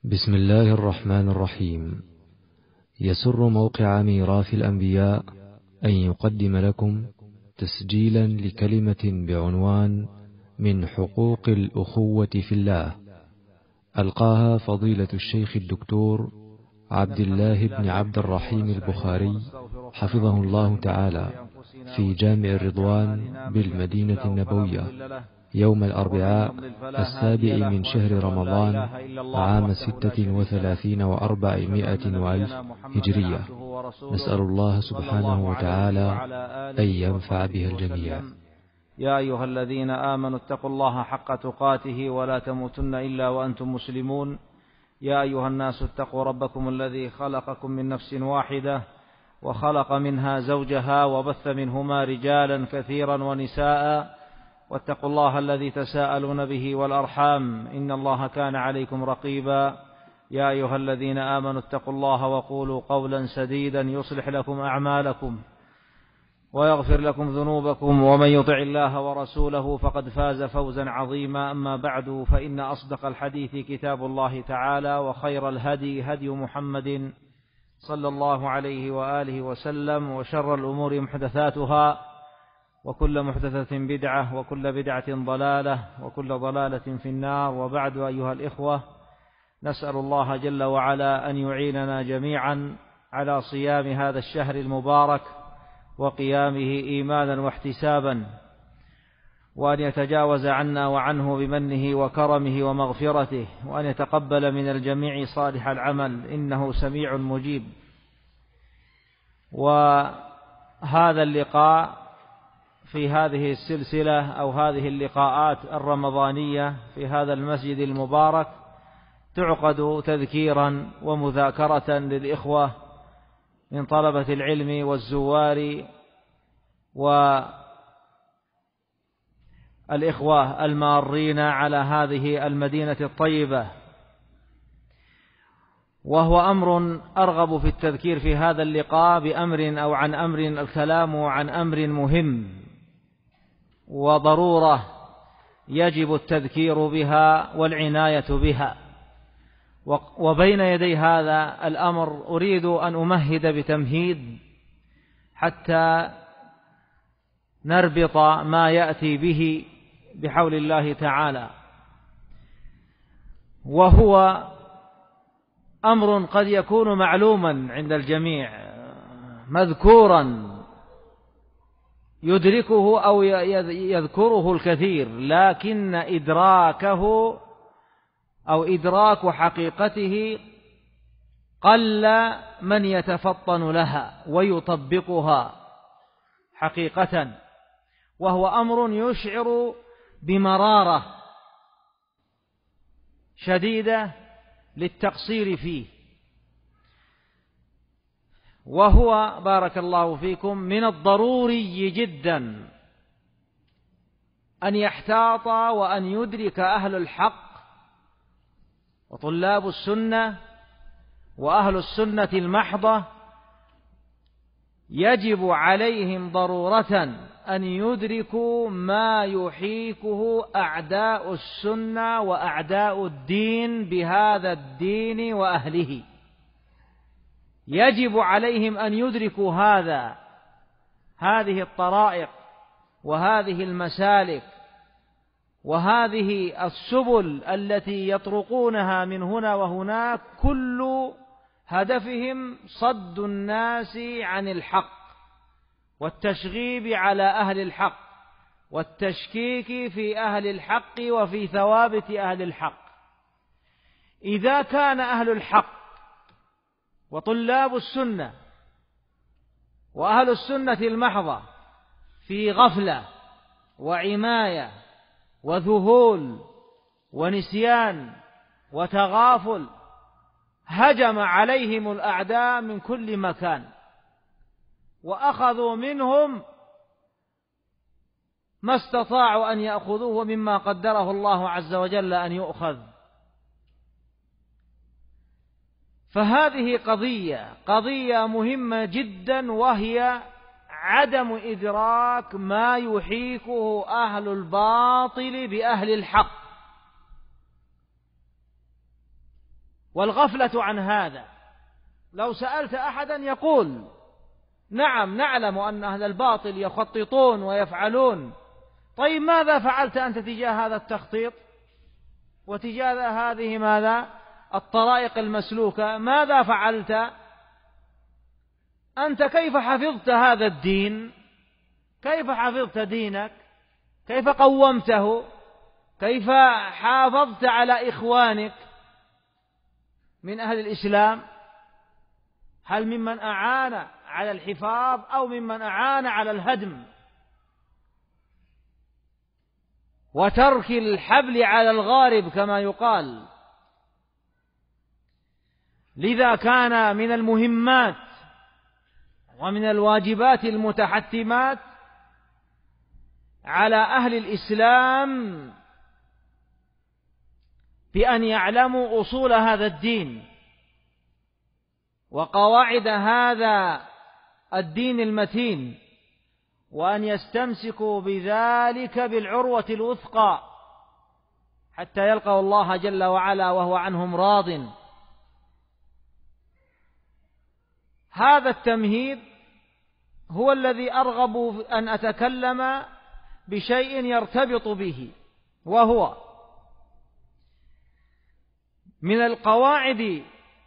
بسم الله الرحمن الرحيم. يسر موقع ميراث الأنبياء أن يقدم لكم تسجيلا لكلمة بعنوان من حقوق الأخوة في الله، ألقاها فضيلة الشيخ الدكتور عبد الله بن عبد الرحيم البخاري حفظه الله تعالى في جامع الرضوان بالمدينة النبوية يوم الأربعاء 7 من شهر رمضان عام 36 و400 وألف هجرية. نسأل الله سبحانه وتعالى أن ينفع بها الجميع. يا أيها الذين آمنوا اتقوا الله حق تقاته ولا تموتن إلا وأنتم مسلمون. يا أيها الناس اتقوا ربكم الذي خلقكم من نفس واحدة وخلق منها زوجها وبث منهما رجالا كثيرا ونساء، واتقوا الله الذي تساءلون به والأرحام إن الله كان عليكم رقيبا. يا أيها الذين آمنوا اتقوا الله وقولوا قولا سديدا يصلح لكم أعمالكم ويغفر لكم ذنوبكم، ومن يطع الله ورسوله فقد فاز فوزا عظيما. أما بعد، فإن أصدق الحديث كتاب الله تعالى، وخير الهدي هدي محمد صلى الله عليه وآله وسلم، وشر الأمور محدثاتها، وكل محدثة بدعة، وكل بدعة ضلالة، وكل ضلالة في النار. وبعد، أيها الإخوة، نسأل الله جل وعلا أن يعيننا جميعا على صيام هذا الشهر المبارك وقيامه إيمانا واحتسابا، وأن يتجاوز عنا وعنه بمنه وكرمه ومغفرته، وأن يتقبل من الجميع صالح العمل إنه سميع مجيب. وهذا اللقاء في هذه السلسلة أو هذه اللقاءات الرمضانية في هذا المسجد المبارك تعقد تذكيرا ومذاكرة للإخوة من طلبة العلم والزوار والإخوة المارين على هذه المدينة الطيبة، وهو أمر أرغب في التذكير في هذا اللقاء بأمر أو عن أمر، الكلام عن أمر مهم وضرورة يجب التذكير بها والعناية بها. وبين يدي هذا الأمر أريد أن أمهد بتمهيد حتى نربط ما يأتي به بحول الله تعالى، وهو أمر قد يكون معلوما عند الجميع، مذكورا يدركه أو يذكره الكثير، لكن إدراكه أو إدراك حقيقته قل من يتفطن لها ويطبقها حقيقة، وهو أمر يشعر بمرارة شديدة للتقصير فيه، وهو بارك الله فيكم من الضروري جدا أن يحتاط وأن يدرك أهل الحق وطلاب السنة وأهل السنة المحضة، يجب عليهم ضرورة أن يدركوا ما يحيكه أعداء السنة وأعداء الدين بهذا الدين وأهله. يجب عليهم أن يدركوا هذه الطرائق وهذه المسالك وهذه السبل التي يطرقونها من هنا وهناك، كل هدفهم صد الناس عن الحق والتشغيب على أهل الحق والتشكيك في أهل الحق وفي ثوابت أهل الحق. إذا كان أهل الحق وطلاب السنة وأهل السنة المحضة في غفلة وعماية وذهول ونسيان وتغافل، هجم عليهم الأعداء من كل مكان وأخذوا منهم ما استطاعوا أن يأخذوه مما قدره الله عز وجل أن يؤخذ. فهذه قضية مهمة جدا، وهي عدم إدراك ما يحيكه أهل الباطل بأهل الحق، والغفلة عن هذا. لو سألت أحدا يقول نعم نعلم أن أهل الباطل يخططون ويفعلون. طيب ماذا فعلت أنت تجاه هذا التخطيط وتجاه هذه ماذا الطرائق المسلوكة؟ ماذا فعلت أنت؟ كيف حفظت هذا الدين؟ كيف حفظت دينك؟ كيف قومته؟ كيف حافظت على إخوانك من أهل الإسلام؟ هل ممن أعان على الحفاظ أو ممن أعان على الهدم وترك الحبل على الغارب كما يقال؟ لذا كان من المهمات ومن الواجبات المتحتمات على أهل الإسلام بأن يعلموا أصول هذا الدين وقواعد هذا الدين المتين، وأن يستمسكوا بذلك بالعروة الوثقى حتى يلقوا الله جل وعلا وهو عنهم راض. هذا التمهيد هو الذي أرغب أن أتكلم بشيء يرتبط به، وهو من القواعد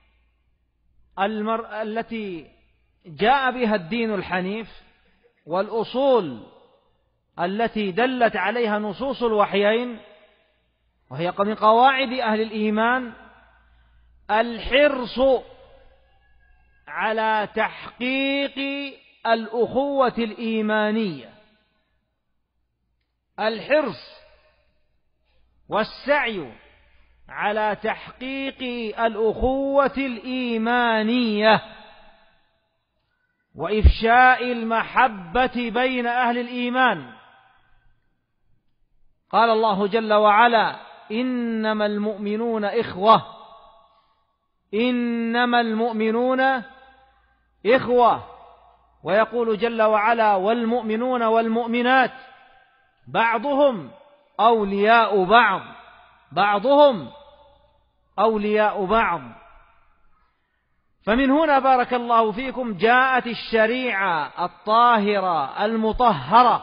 التي جاء بها الدين الحنيف والأصول التي دلت عليها نصوص الوحيين، وهي من قواعد أهل الإيمان الحرص على تحقيق الأخوة الإيمانية، الحرص والسعي على تحقيق الأخوة الإيمانية وإفشاء المحبة بين أهل الإيمان. قال الله جل وعلا: إنما المؤمنون إخوة، إنما المؤمنون إخوة. ويقول جل وعلا: والمؤمنون والمؤمنات بعضهم أولياء بعض، بعضهم أولياء بعض. فمن هنا بارك الله فيكم جاءت الشريعة الطاهرة المطهرة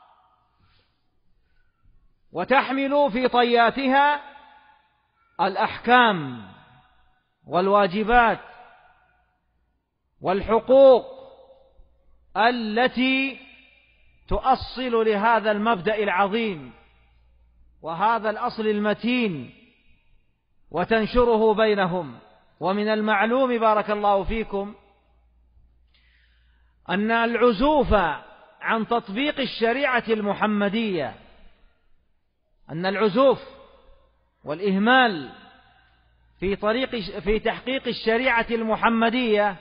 وتحمل في طياتها الأحكام والواجبات والحقوق التي تؤصل لهذا المبدأ العظيم وهذا الأصل المتين وتنشره بينهم. ومن المعلوم بارك الله فيكم أن العزوف عن تطبيق الشريعة المحمدية، أن العزوف والإهمال في تحقيق الشريعة المحمدية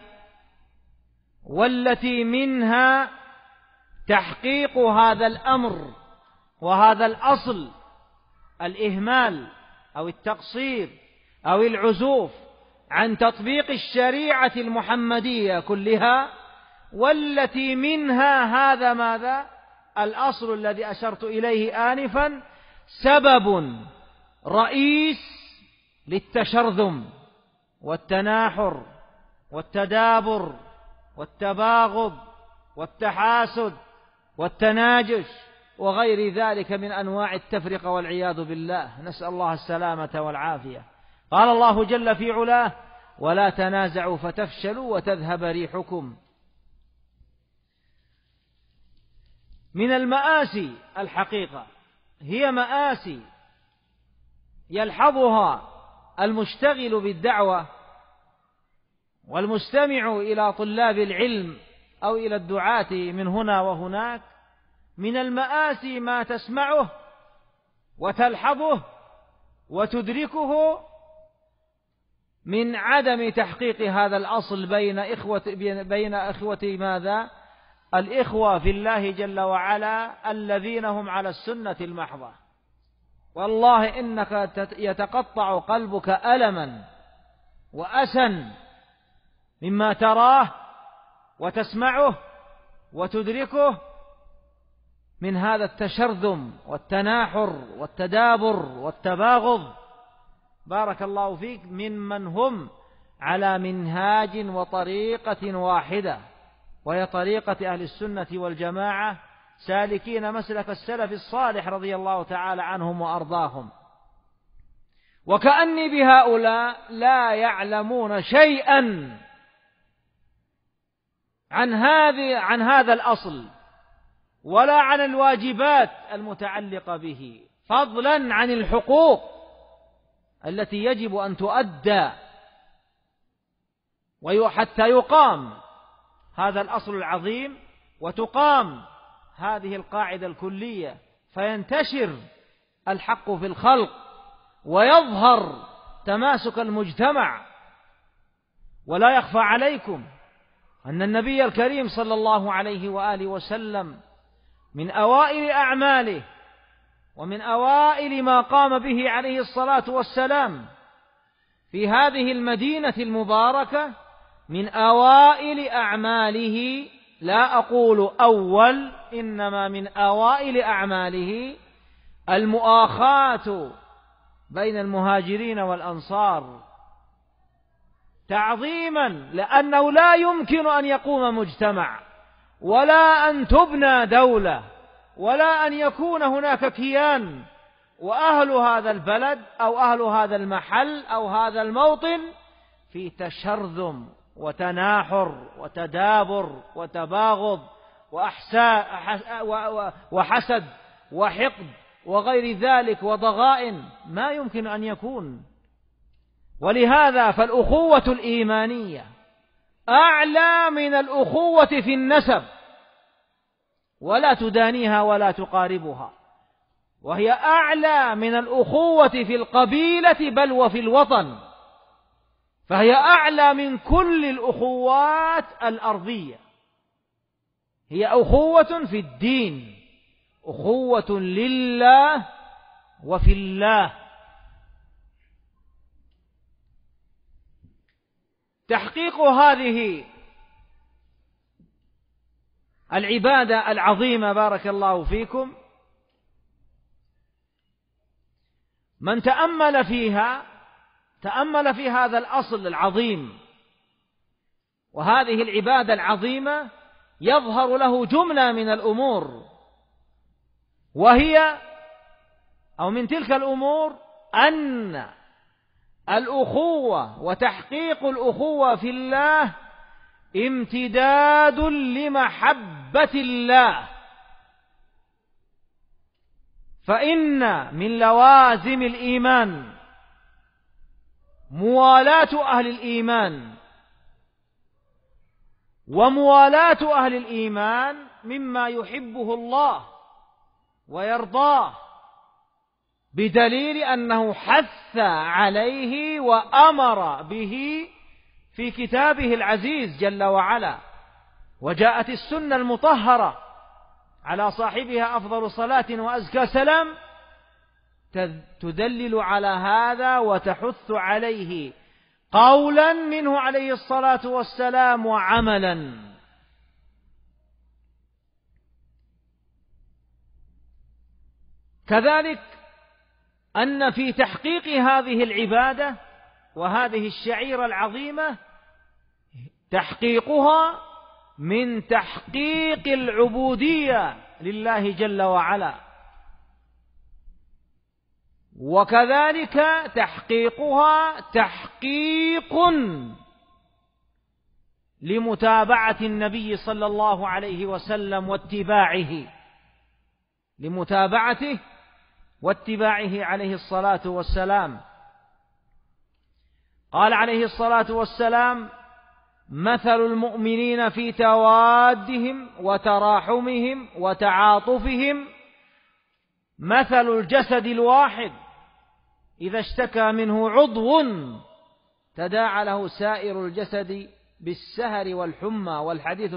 والتي منها تحقيق هذا الأمر وهذا الأصل، الإهمال أو التقصير أو العزوف عن تطبيق الشريعة المحمدية كلها، والتي منها هذا ماذا الأصل الذي أشرت إليه آنفا، سبب رئيس للتشرذم والتناحر والتدابر والتباغض والتحاسد والتناجش وغير ذلك من أنواع التفرقة والعياذ بالله، نسأل الله السلامة والعافية. قال الله جل في علاه: ولا تنازعوا فتفشلوا وتذهب ريحكم. من المآسي الحقيقة، هي مآسي يلحظها المشتغل بالدعوة والمستمع إلى طلاب العلم أو إلى الدعاة من هنا وهناك. من المآسي ما تسمعه وتلحظه وتدركه من عدم تحقيق هذا الأصل بين إخوة ماذا؟ الإخوة في الله جل وعلا الذين هم على السنة المحضة. والله إنك يتقطع قلبك ألما وأسا مما تراه وتسمعه وتدركه من هذا التشرذم والتناحر والتدابر والتباغض بارك الله فيك ممن هم على منهاج وطريقة واحدة، وهي طريقة أهل السنة والجماعة سالكين مسلك السلف الصالح رضي الله تعالى عنهم وأرضاهم. وكأني بهؤلاء لا يعلمون شيئا عن هذا الأصل ولا عن الواجبات المتعلقة به، فضلا عن الحقوق التي يجب أن تؤدى حتى يقام هذا الأصل العظيم وتقام هذه القاعدة الكلية، فينتشر الحق في الخلق ويظهر تماسك المجتمع. ولا يخفى عليكم أن النبي الكريم صلى الله عليه وآله وسلم من أوائل أعماله ومن أوائل ما قام به عليه الصلاة والسلام في هذه المدينة المباركة، من أوائل أعماله، لا أقول أول، إنما من أوائل أعماله المؤاخاة بين المهاجرين والأنصار، تعظيما، لأنه لا يمكن أن يقوم مجتمع ولا أن تبنى دولة ولا أن يكون هناك كيان وأهل هذا البلد أو أهل هذا المحل أو هذا الموطن في تشرذم وتناحر وتدابر وتباغض وحسد وحقد وغير ذلك وضغائن، ما يمكن أن يكون. ولهذا فالأخوة الإيمانية أعلى من الأخوة في النسب، ولا تدانيها ولا تقاربها، وهي أعلى من الأخوة في القبيلة بل وفي الوطن، فهي أعلى من كل الأخوات الأرضية. هي أخوة في الدين، أخوة لله وفي الله. تحقيق هذه العبادة العظيمة بارك الله فيكم، من تأمل في هذا الأصل العظيم وهذه العبادة العظيمة يظهر له جملة من الأمور، وهي أو من تلك الأمور أن الأخوة وتحقيق الأخوة في الله امتداد لمحبة الله، فإن من لوازم الإيمان موالاة أهل الإيمان، وموالاة أهل الإيمان مما يحبه الله ويرضاه، بدليل أنه حث عليه وأمر به في كتابه العزيز جل وعلا، وجاءت السنة المطهرة على صاحبها أفضل صلاة وأزكى سلام تدلل على هذا وتحث عليه قولا منه عليه الصلاة والسلام وعملا. كذلك أن في تحقيق هذه العبادة وهذه الشعيرة العظيمة تحقيقها من تحقيق العبودية لله جل وعلا، وكذلك تحقيقها تحقيق لمتابعة النبي صلى الله عليه وسلم لمتابعته واتباعه عليه الصلاة والسلام. قال عليه الصلاة والسلام: مثل المؤمنين في توادهم وتراحمهم وتعاطفهم مثل الجسد الواحد إذا اشتكى منه عضو تداعى له سائر الجسد بالسهر والحمى، والحديث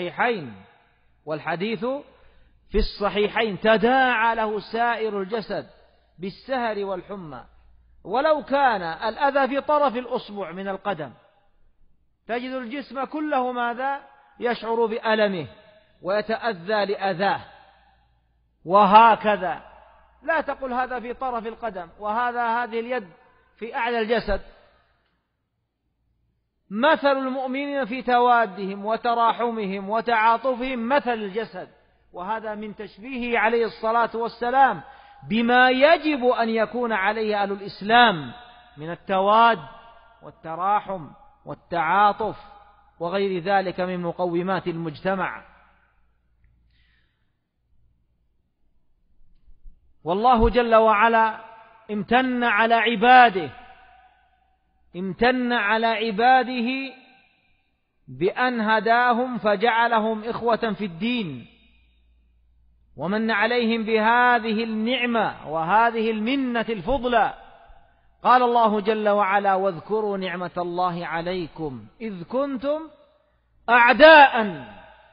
في الصحيحين تداعى له سائر الجسد بالسهر والحمى. ولو كان الأذى في طرف الأصبع من القدم تجد الجسم كله ماذا؟ يشعر بألمه ويتأذى لأذاه، وهكذا. لا تقل هذا في طرف القدم وهذه اليد في أعلى الجسد. مثل المؤمنين في توادهم وتراحمهم وتعاطفهم مثل الجسد، وهذا من تشبيهه عليه الصلاة والسلام بما يجب أن يكون عليه أهل الإسلام من التواد والتراحم والتعاطف وغير ذلك من مقومات المجتمع. والله جل وعلا امتن على عباده بأن هداهم فجعلهم إخوة في الدين، ومن عليهم بهذه النعمة وهذه المنة الفضلى. قال الله جل وعلا: واذكروا نعمة الله عليكم إذ كنتم أعداء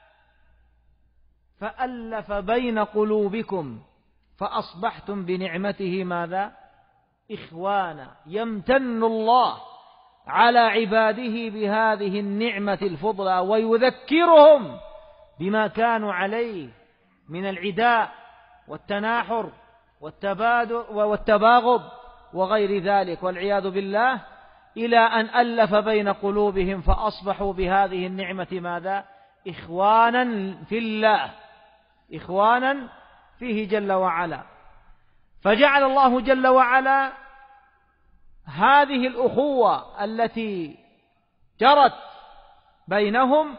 فألف بين قلوبكم فأصبحتم بنعمته ماذا؟ إخوانا. يمتن الله على عباده بهذه النعمة الفضلى ويذكرهم بما كانوا عليه من العداء والتناحر والتباغض وغير ذلك والعياذ بالله، إلى أن ألف بين قلوبهم فأصبحوا بهذه النعمة ماذا؟ إخوانا في الله، إخوانا فيه جل وعلا. فجعل الله جل وعلا هذه الأخوة التي جرت بينهم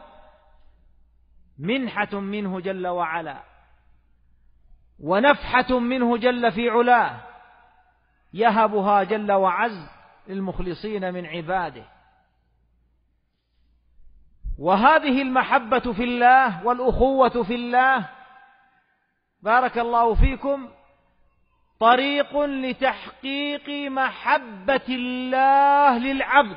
منحة منه جل وعلا ونفحة منه جل في علاه، يهبها جل وعز للمخلصين من عباده. وهذه المحبة في الله والأخوة في الله بارك الله فيكم طريق لتحقيق محبة الله للعبد،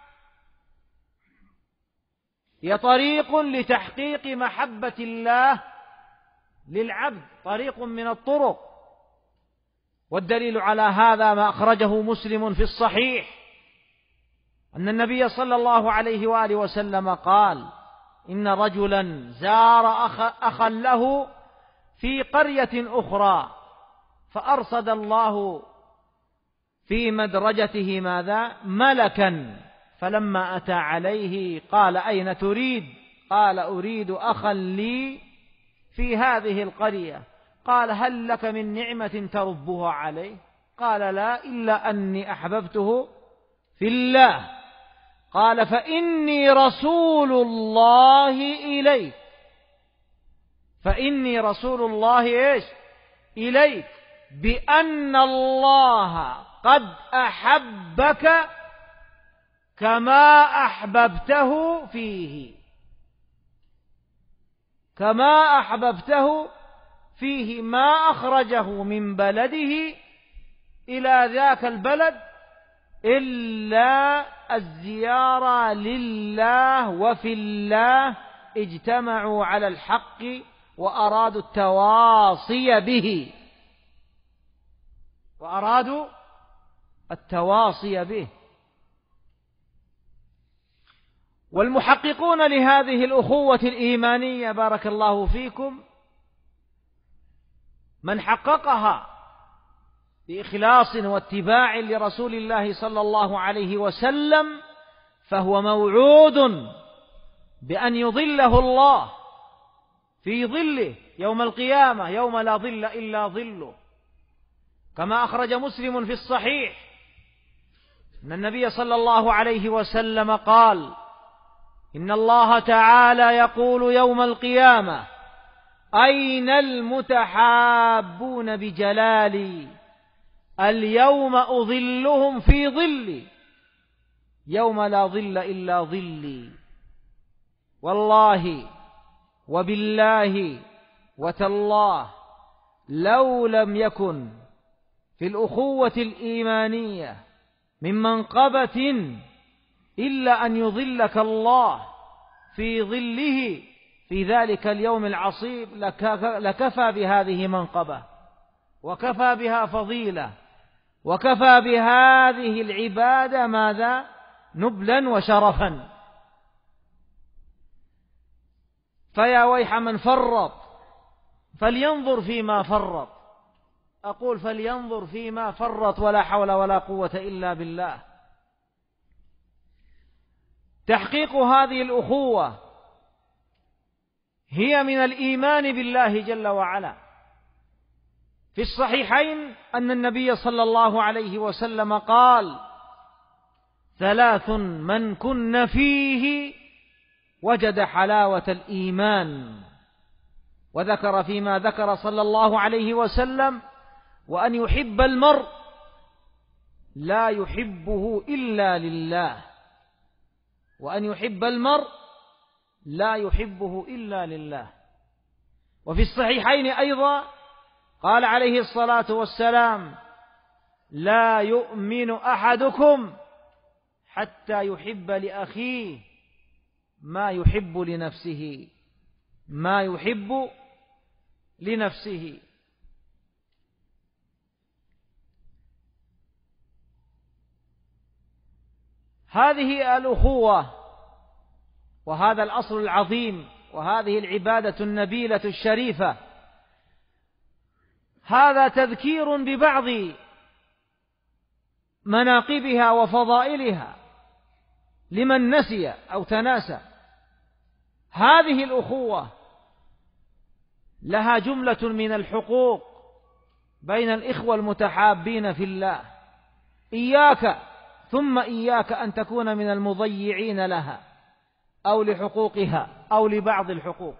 هي طريق لتحقيق محبة الله للعبد، طريق من الطرق. والدليل على هذا ما أخرجه مسلم في الصحيح أن النبي صلى الله عليه وآله وسلم قال: إن رجلا زار أخا له في قرية أخرى فأرصد الله في مدرجته ماذا؟ ملكا، فلما أتى عليه قال: أين تريد؟ قال: أريد أخا لي في هذه القرية. قال: هل لك من نعمة تربها عليه؟ قال: لا، إلا أني أحببته في الله. قال: فإني رسول الله إليك، فإني رسول الله إيش؟ إليك، بأن الله قد أحبك كما أحببته فيه، كما أحببته فيه، ما أخرجه من بلده إلى ذاك البلد إلا الزيارة لله وفي الله، اجتمعوا على الحق وأرادوا التواصي به، وأرادوا التواصي به. والمحققون لهذه الأخوة الإيمانية بارك الله فيكم من حققها بإخلاص واتباع لرسول الله صلى الله عليه وسلم فهو موعود بأن يظله الله في ظله يوم القيامة، يوم لا ظل إلا ظله، كما أخرج مسلم في الصحيح أن النبي صلى الله عليه وسلم قال: إن الله تعالى يقول يوم القيامة: أين المتحابون بجلالي؟ اليوم أظلهم في ظلي يوم لا ظل إلا ظلي. والله وبالله وتالله لو لم يكن في الأخوة الإيمانية من منقبة إلا أن يظلك الله في ظله في ذلك اليوم العصيب لكفى بهذه منقبة، وكفى بها فضيلة، وكفى بهذه العبادة ماذا؟ نبلا وشرفا. فيا ويح من فرط فلينظر فيما فرط، أقول فلينظر فيما فرط ولا حول ولا قوة إلا بالله. تحقيق هذه الأخوة هي من الإيمان بالله جل وعلا. في الصحيحين أن النبي صلى الله عليه وسلم قال: 3 من كن فيه وجد حلاوة الإيمان، وذكر فيما ذكر صلى الله عليه وسلم: وأن يحب المرء لا يحبه إلا لله، وأن يحب المرء لا يحبه إلا لله. وفي الصحيحين أيضا قال عليه الصلاة والسلام: لا يؤمن أحدكم حتى يحب لأخيه ما يحب لنفسه، ما يحب لنفسه. هذه الأخوة وهذا الأصل العظيم وهذه العبادة النبيلة الشريفة، هذا تذكير ببعض مناقبها وفضائلها لمن نسي أو تناسى. هذه الأخوة لها جملة من الحقوق بين الإخوة المتحابين في الله، إياك ثم إياك أن تكون من المضيعين لها أو لحقوقها أو لبعض الحقوق.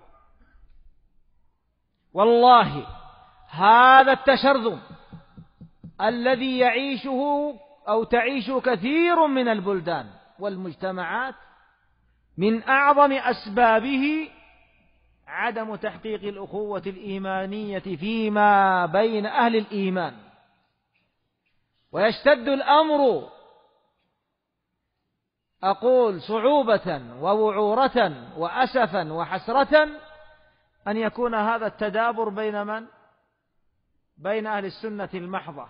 والله هذا التشرذم الذي يعيشه أو تعيش كثير من البلدان والمجتمعات من أعظم أسبابه عدم تحقيق الأخوة الإيمانية فيما بين أهل الإيمان. ويشتد الأمر، أقول صعوبة ووعورة وأسفا وحسرة، أن يكون هذا التدابر بين من؟ بين أهل السنة المحضة،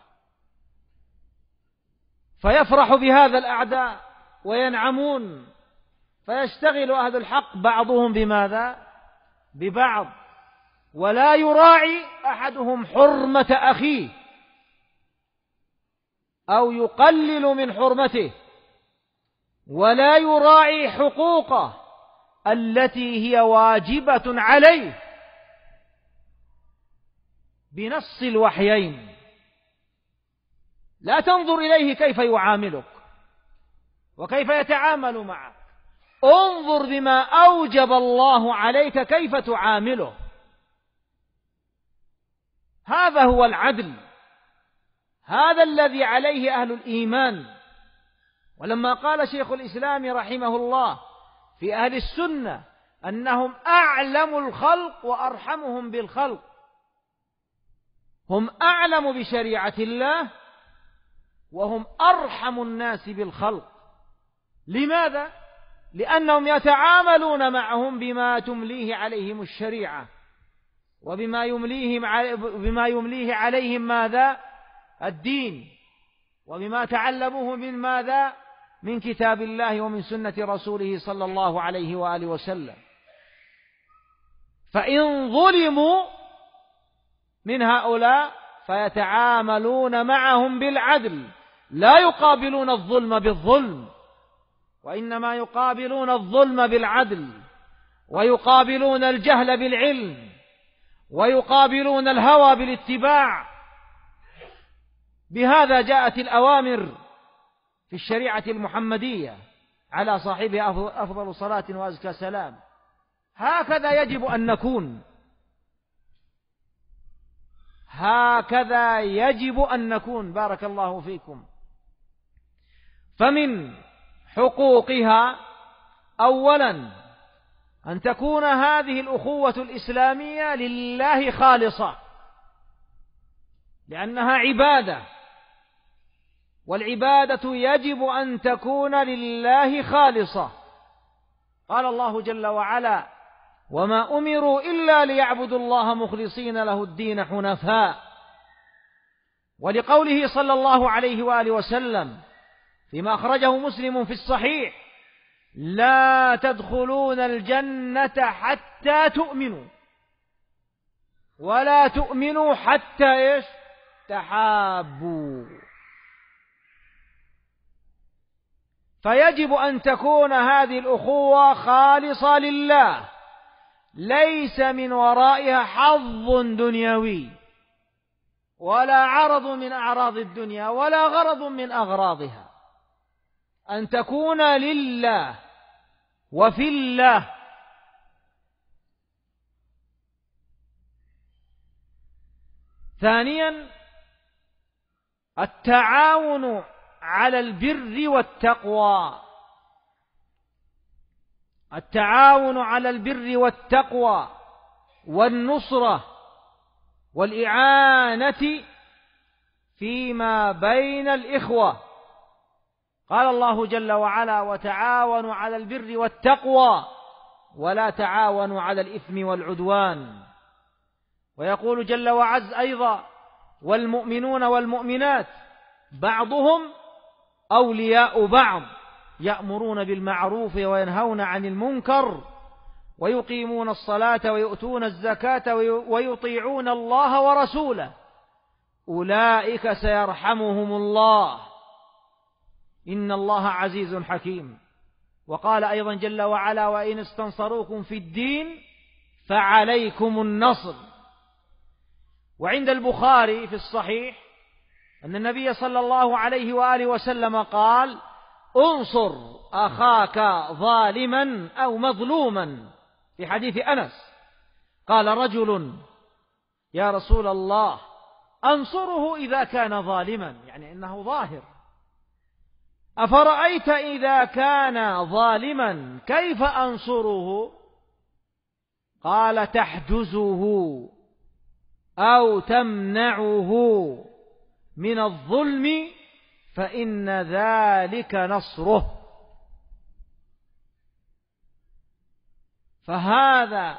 فيفرح بهذا الأعداء وينعمون، فيشتغل أهل الحق بعضهم بماذا؟ ببعض، ولا يراعي أحدهم حرمة أخيه أو يقلل من حرمته، ولا يراعي حقوقه التي هي واجبة عليه بنص الوحيين. لا تنظر إليه كيف يعاملك وكيف يتعامل معك، انظر بما أوجب الله عليك كيف تعامله. هذا هو العدل، هذا الذي عليه أهل الإيمان. ولما قال شيخ الإسلام رحمه الله في أهل السنة أنهم أعلم الخلق وأرحمهم بالخلق، هم أعلم بشريعة الله وهم أرحم الناس بالخلق. لماذا؟ لأنهم يتعاملون معهم بما تمليه عليهم الشريعة، وبما يمليه عليهم ماذا؟ الدين، وبما تعلموه من ماذا؟ من كتاب الله ومن سنة رسوله صلى الله عليه وآله وسلم. فإن ظلموا من هؤلاء فيتعاملون معهم بالعدل، لا يقابلون الظلم بالظلم، وإنما يقابلون الظلم بالعدل، ويقابلون الجهل بالعلم، ويقابلون الهوى بالاتباع. بهذا جاءت الأوامر في الشريعة المحمدية على صاحبها أفضل صلاة وأزكى سلام. هكذا يجب أن نكون، هكذا يجب أن نكون. بارك الله فيكم. فمن حقوقها أولا أن تكون هذه الأخوة الإسلامية لله خالصة، لأنها عبادة، والعبادة يجب أن تكون لله خالصة. قال الله جل وعلا: وما أمروا إلا ليعبدوا الله مخلصين له الدين حنفاء. ولقوله صلى الله عليه وآله وسلم فيما أخرجه مسلم في الصحيح: لا تدخلون الجنة حتى تؤمنوا، ولا تؤمنوا حتى إيش؟ تحابوا. فيجب أن تكون هذه الأخوة خالصة لله، ليس من ورائها حظ دنيوي ولا عرض من أعراض الدنيا ولا غرض من أغراضها، أن تكون لله وفي الله. ثانيا التعاون على البر والتقوى، التعاون على البر والتقوى والنصرة والإعانة فيما بين الإخوة. قال الله جل وعلا: وتعاونوا على البر والتقوى ولا تعاونوا على الإثم والعدوان. ويقول جل وعز أيضا: والمؤمنون والمؤمنات بعضهم أولياء بعض يأمرون بالمعروف وينهون عن المنكر ويقيمون الصلاة ويؤتون الزكاة ويطيعون الله ورسوله أولئك سيرحمهم الله إن الله عزيز حكيم. وقال أيضا جل وعلا: وإن استنصروكم في الدين فعليكم النصر. وعند البخاري في الصحيح أن النبي صلى الله عليه وآله وسلم قال: انصر أخاك ظالما أو مظلوما، في حديث أنس. قال رجل: يا رسول الله أنصره إذا كان ظالما، يعني إنه ظاهر، أفرأيت إذا كان ظالما كيف أنصره؟ قال: تحجزه أو تمنعه من الظلم فإن ذلك نصره. فهذا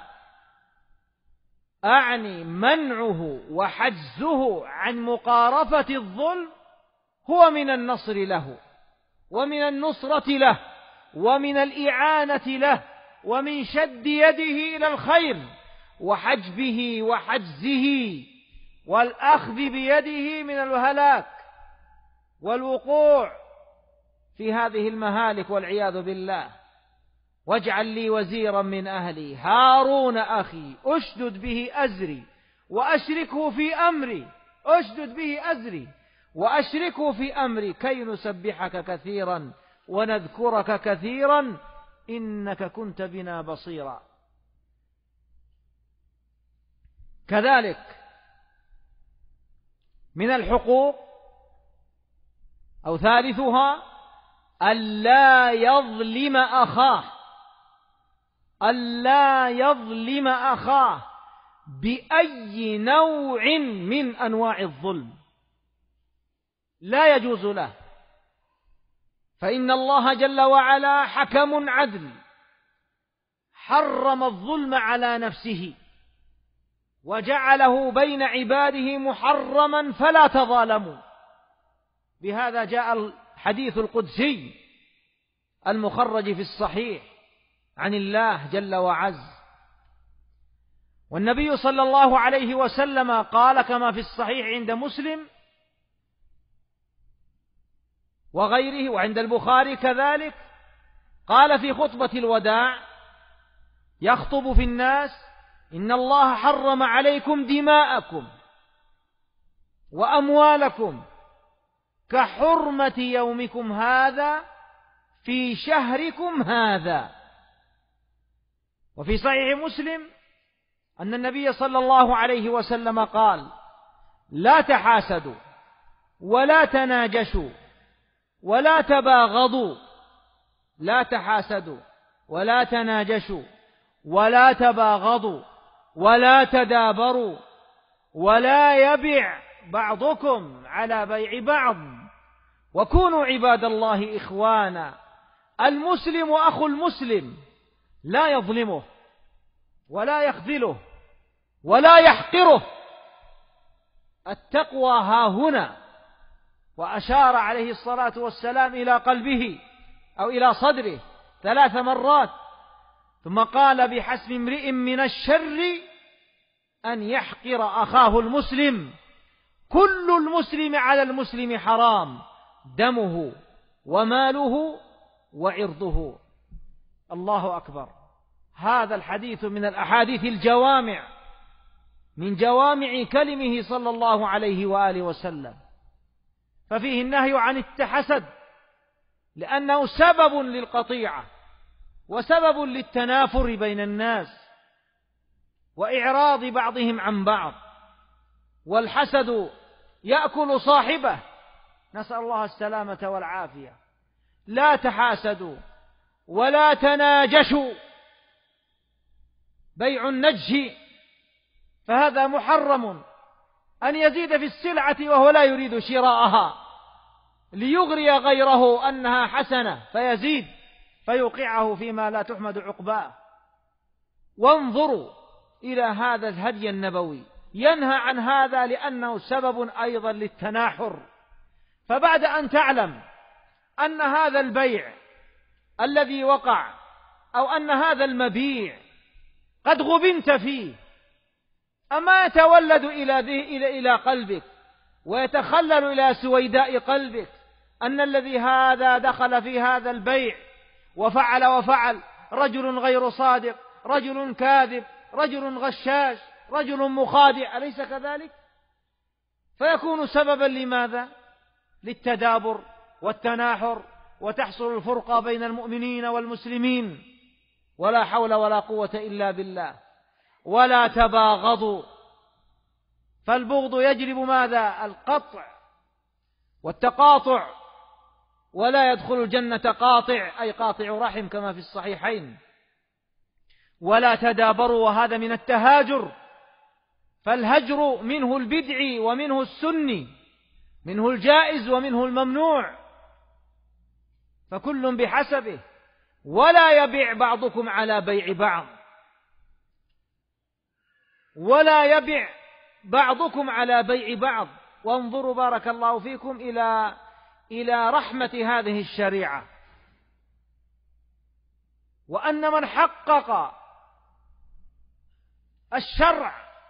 أعني منعه وحجزه عن مقارفة الظلم هو من النصر له ومن النصرة له ومن الإعانة له ومن شد يده إلى الخير وحجبه وحجزه والأخذ بيده من الهلاك والوقوع في هذه المهالك والعياذ بالله. واجعل لي وزيرا من أهلي هارون أخي أشدد به أزري وأشركه في أمري، أشدد به أزري وأشركه في أمري كي نسبحك كثيرا ونذكرك كثيرا إنك كنت بنا بصيرا. كذلك من الحقوق أو ثالثها ألا يظلم أخاه، ألا يظلم أخاه بأي نوع من أنواع الظلم، لا يجوز له، فإن الله جل وعلا حكم عدل، حرم الظلم على نفسه وجعله بين عباده محرما فلا تظالموا. بهذا جاء الحديث القدسي المخرج في الصحيح عن الله جل وعز. والنبي صلى الله عليه وسلم قال كما في الصحيح عند مسلم وغيره وعند البخاري كذلك، قال في خطبة الوداع يخطب في الناس: إن الله حرم عليكم دماءكم وأموالكم كحرمة يومكم هذا في شهركم هذا. وفي صحيح مسلم أن النبي صلى الله عليه وسلم قال: لا تحاسدوا ولا تناجشوا ولا تباغضوا، لا تحاسدوا ولا تناجشوا ولا تباغضوا ولا تدابروا ولا يبع بعضكم على بيع بعض، وكونوا عباد الله إخوانا. المسلم أخو المسلم لا يظلمه ولا يخذله ولا يحقره. التقوى ها هنا. وأشار عليه الصلاة والسلام إلى قلبه أو إلى صدره 3 مرات، ثم قال: بحسب امرئ من الشر أن يحقر أخاه المسلم كل المسلم على المسلم حرام، دمه وماله وعرضه. الله أكبر. هذا الحديث من الأحاديث الجوامع، من جوامع كلمه صلى الله عليه وآله وسلم، ففيه النهي عن التحسد، لأنه سبب للقطيعة وسبب للتنافر بين الناس وإعراض بعضهم عن بعض، والحسد يأكل صاحبه، نسأل الله السلامة والعافية. لا تحاسدوا ولا تناجشوا، بيع النجش، فهذا محرم، أن يزيد في السلعة وهو لا يريد شراءها ليغري غيره أنها حسنة فيزيد فيوقعه فيما لا تحمد عقباه. وانظروا إلى هذا الهدي النبوي، ينهى عن هذا لأنه سبب أيضا للتناحر. فبعد أن تعلم أن هذا البيع الذي وقع أو أن هذا المبيع قد غبنت فيه، أما يتولد إلى قلبك ويتخلل إلى سويداء قلبك أن الذي هذا دخل في هذا البيع وفعل رجل غير صادق، رجل كاذب، رجل غشاش، رجل مخادع، أليس كذلك؟ فيكون سببا لماذا؟ للتدابر والتناحر، وتحصل الفرقة بين المؤمنين والمسلمين، ولا حول ولا قوة إلا بالله. ولا تباغضوا، فالبغض يجلب ماذا؟ القطع والتقاطع، ولا يدخل الجنة قاطع، أي قاطع رحم كما في الصحيحين. ولا تدابروا، وهذا من التهاجر، فالهجر منه البدع ومنه السني، منه الجائز ومنه الممنوع، فكل بحسبه. ولا يبيع بعضكم على بيع بعض، ولا يبيع بعضكم على بيع بعض. وانظروا بارك الله فيكم إلى رحمة هذه الشريعة، وأن من حقق الشرع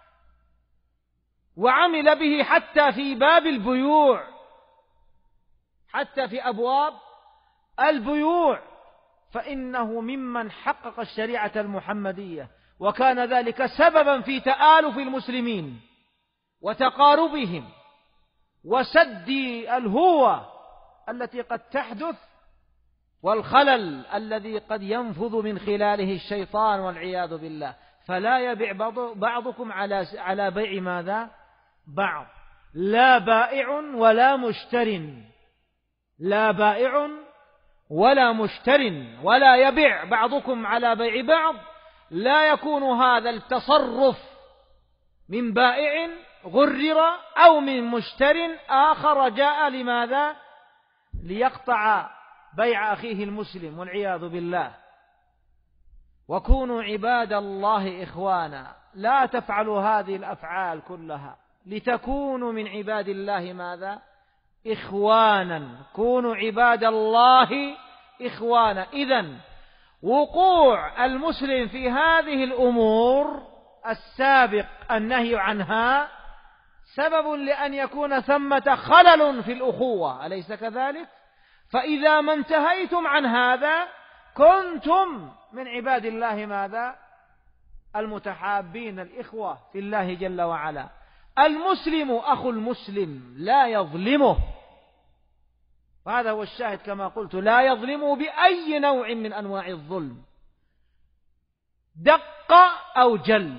وعمل به حتى في باب البيوع، حتى في أبواب البيوع، فإنه ممن حقق الشريعة المحمدية، وكان ذلك سببا في تآلف المسلمين وتقاربهم وسد الهوة التي قد تحدث، والخلل الذي قد ينفذ من خلاله الشيطان والعياذ بالله. فلا يبيع بعضكم على بيع ماذا؟ بعض. لا بائع ولا مشتر، لا بائع ولا مشتر، ولا يبيع بعضكم على بيع بعض. لا يكون هذا التصرف من بائع غرر أو من مشتر آخر جاء لماذا؟ ليقطع بيع أخيه المسلم والعياذ بالله. وكونوا عباد الله إخوانا، لا تفعلوا هذه الأفعال كلها لتكونوا من عباد الله ماذا؟ إخوانا. كونوا عباد الله إخوانا. إذن وقوع المسلم في هذه الأمور السابق النهي عنها سبب لأن يكون ثمة خلل في الأخوة، أليس كذلك؟ فإذا ما انتهيتم عن هذا كنتم من عباد الله ماذا؟ المتحابين، الإخوة في الله جل وعلا. المسلم أخو المسلم لا يظلمه، وهذا هو الشاهد كما قلت، لا يظلمه بأي نوع من أنواع الظلم، دق أو جل،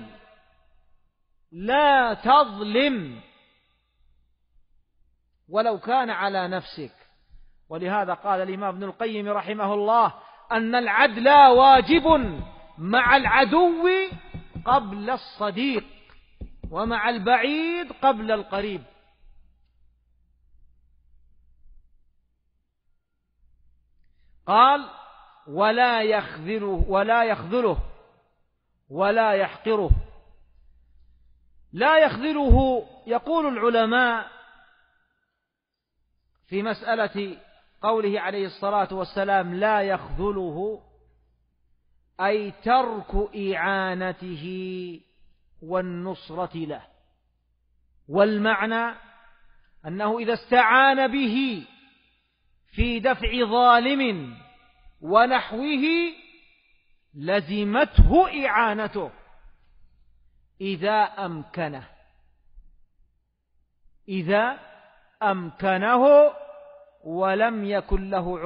لا تظلم ولو كان على نفسك. ولهذا قال الإمام ابن القيم رحمه الله أن العدل واجب مع العدو قبل الصديق، ومع البعيد قبل القريب. قال ولا يخذله ولا يحقره. لا يخذله، يقول العلماء في مسألة قوله عليه الصلاة والسلام لا يخذله، أي ترك إعانته والنصرة له. والمعنى أنه إذا استعان به في دفع ظالم ونحوه لزمته إعانته إذا أمكنه ولم يكن له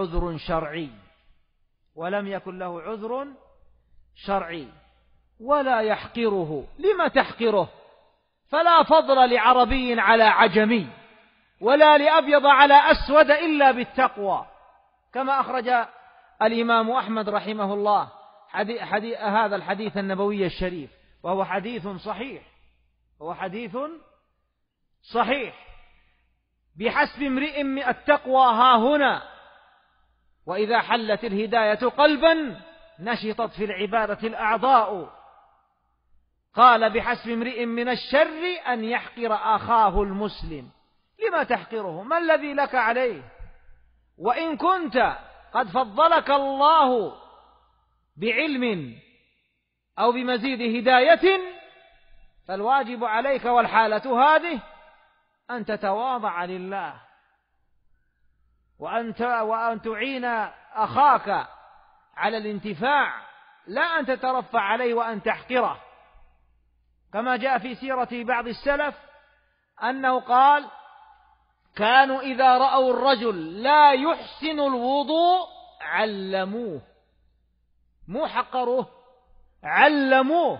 عذر شرعي ولا يحقره. لما تحقره؟ فلا فضل لعربي على عجمي ولا لأبيض على أسود إلا بالتقوى، كما أخرج الإمام أحمد رحمه الله هذا الحديث النبوي الشريف، وهو حديث صحيح. بحسب امرئ من التقوى ها هنا، وإذا حلت الهداية قلبا نشطت في العبادة الأعضاء. قال بحسب امرئ من الشر أن يحقر أخاه المسلم. لما تحقره؟ ما الذي لك عليه؟ وإن كنت قد فضلك الله بعلم أو بمزيد هداية فالواجب عليك والحالة هذه أن تتواضع لله وأن تعين أخاك على الانتفاع، لا أن تترفع عليه وأن تحقره. كما جاء في سيرة بعض السلف أنه قال: كانوا إذا رأوا الرجل لا يحسن الوضوء علموه، مو حقروه، علموه.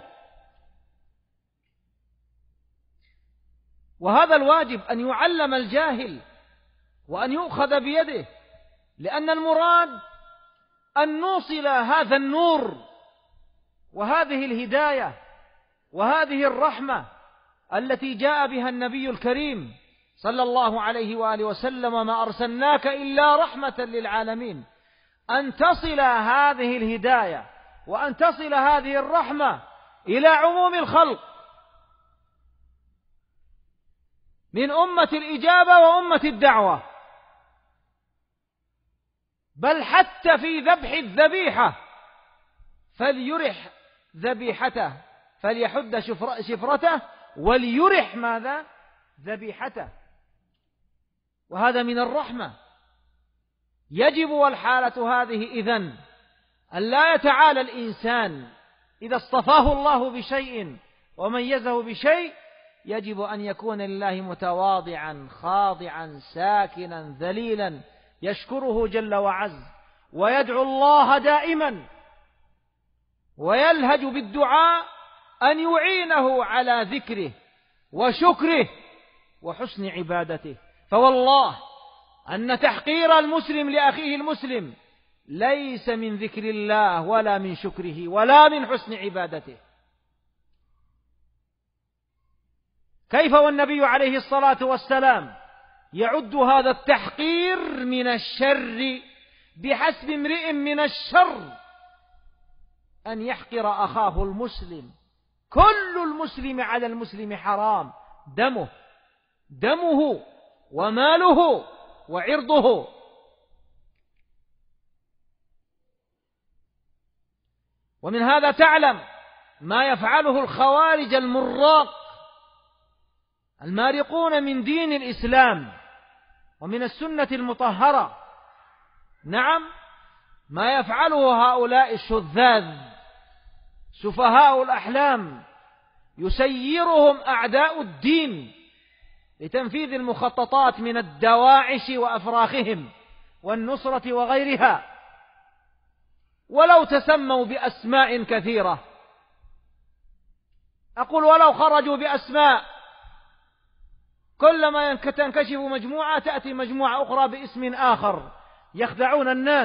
وهذا الواجب أن يعلم الجاهل وأن يؤخذ بيده، لأن المراد أن نوصل هذا النور وهذه الهداية وهذه الرحمة التي جاء بها النبي الكريم صلى الله عليه وآله وسلم: ما أرسلناك إلا رحمة للعالمين. أن تصل هذه الهداية وأن تصل هذه الرحمة إلى عموم الخلق من أمة الإجابة وأمة الدعوة، بل حتى في ذبح الذبيحة فليرح ذبيحته، فليحد شفرته وليرح ماذا؟ ذبيحته. وهذا من الرحمة. يجب والحالة هذه إذن أن لا يتعالى الإنسان إذا اصطفاه الله بشيء وميزه بشيء، يجب أن يكون لله متواضعا خاضعا ساكنا ذليلا يشكره جل وعز ويدعو الله دائما ويلهج بالدعاء أن يعينه على ذكره وشكره وحسن عبادته. فوالله أن تحقير المسلم لأخيه المسلم ليس من ذكر الله ولا من شكره ولا من حسن عبادته. كيف والنبي عليه الصلاة والسلام يعد هذا التحقير من الشر؟ بحسب امرئ من الشر أن يحقر أخاه المسلم. كل المسلم على المسلم حرام، دمه وماله وعرضه. ومن هذا تعلم ما يفعله الخوارج المراق المارقون من دين الإسلام ومن السنة المطهرة. نعم، ما يفعله هؤلاء الشذاذ سفهاء الأحلام، يسيرهم أعداء الدين لتنفيذ المخططات من الدواعش وأفراخهم والنصرة وغيرها، ولو تسموا بأسماء كثيرة. أقول ولو خرجوا بأسماء، كلما تنكشف مجموعة تأتي مجموعة أخرى باسم آخر، يخدعون الناس.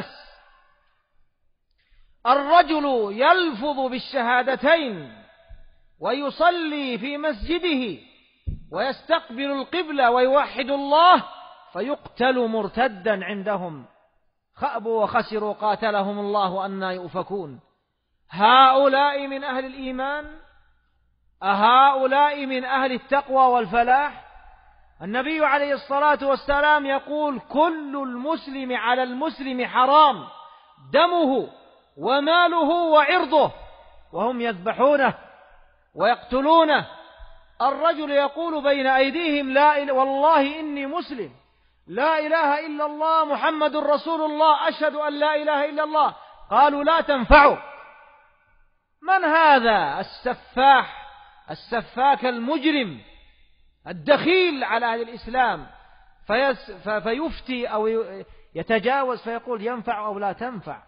الرجل يلفظ بالشهادتين ويصلي في مسجده ويستقبل القبلة ويوحد الله فيقتل مرتدا عندهم. خأبوا وخسروا قاتلهم الله أنى يؤفكون. هؤلاء من أهل الإيمان؟ أهؤلاء من أهل التقوى والفلاح؟ النبي عليه الصلاة والسلام يقول: كل المسلم على المسلم حرام، دمه وماله وعرضه، وهم يذبحونه ويقتلونه الرجل يقول بين أيديهم لا والله إني مسلم، لا إله إلا الله محمد رسول الله، أشهد أن لا إله إلا الله. قالوا لا تنفعه. من هذا السفاك المجرم الدخيل على أهل الإسلام فيفتي أو يتجاوز فيقول ينفع أو لا تنفع؟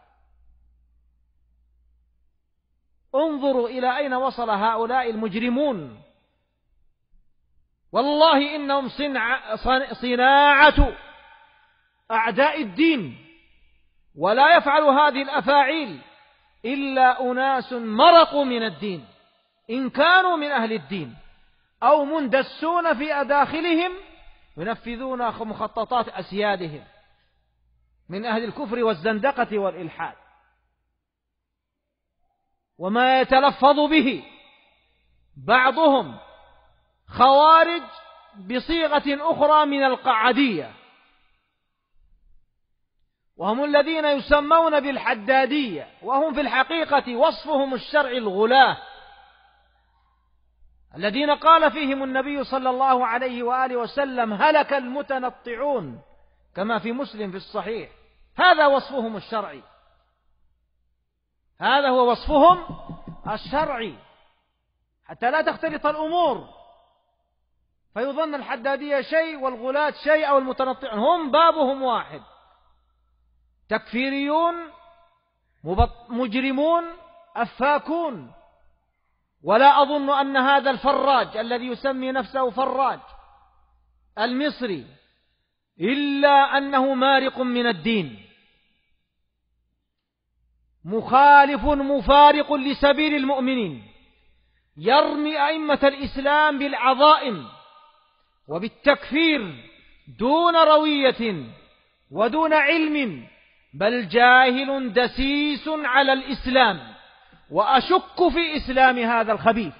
انظروا إلى أين وصل هؤلاء المجرمون. والله إنهم صناعة أعداء الدين، ولا يفعل هذه الأفاعيل إلا أناس مرقوا من الدين، إن كانوا من أهل الدين أو مندسون في أداخلهم ينفذون مخططات أسيادهم من أهل الكفر والزندقة والإلحاد. وما يتلفظ به بعضهم خوارج بصيغة أخرى من القعدية، وهم الذين يسمون بالحدادية، وهم في الحقيقة وصفهم الشرعي الغلاة الذين قال فيهم النبي صلى الله عليه وآله وسلم هلك المتنطعون، كما في مسلم في الصحيح. هذا وصفهم الشرعي، هذا هو وصفهم الشرعي، حتى لا تختلط الأمور فيظن الحدادية شيء والغلاة شيء أو المتنطعون، هم بابهم واحد، تكفيريون مجرمون أفاكون. ولا أظن أن هذا الفراج الذي يسمي نفسه فراج المصري إلا أنه مارق من الدين، مخالف مفارق لسبيل المؤمنين، يرمي أئمة الإسلام بالعظائم وبالتكفير دون روية ودون علم، بل جاهل دسيس على الإسلام، وأشك في إسلام هذا الخبيث،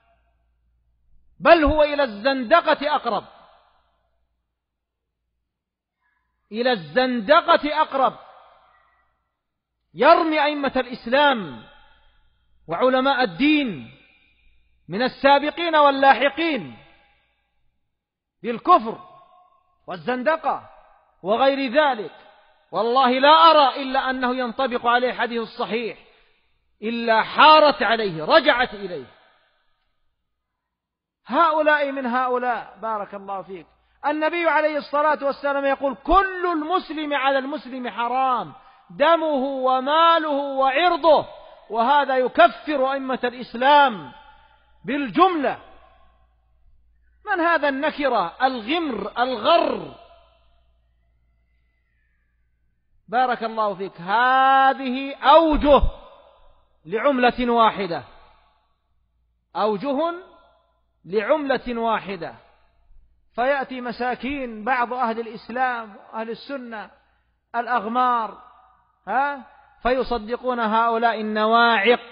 بل هو إلى الزندقة أقرب، إلى الزندقة أقرب. يرمي أئمة الإسلام وعلماء الدين من السابقين واللاحقين بالكفر والزندقة وغير ذلك. والله لا أرى إلا أنه ينطبق عليه حديث الصحيح إلا حارت عليه رجعت إليه. هؤلاء من هؤلاء بارك الله فيك. النبي عليه الصلاة والسلام يقول كل المسلم على المسلم حرام، دمه وماله وعرضه، وهذا يكفر أئمة الإسلام بالجملة. من هذا النكرة الغمر الغر؟ بارك الله فيك. هذه أوجه لعملة واحدة، أوجه لعملة واحدة. فيأتي مساكين بعض أهل الإسلام وأهل السنة الأغمار فيصدقون هؤلاء النواعق،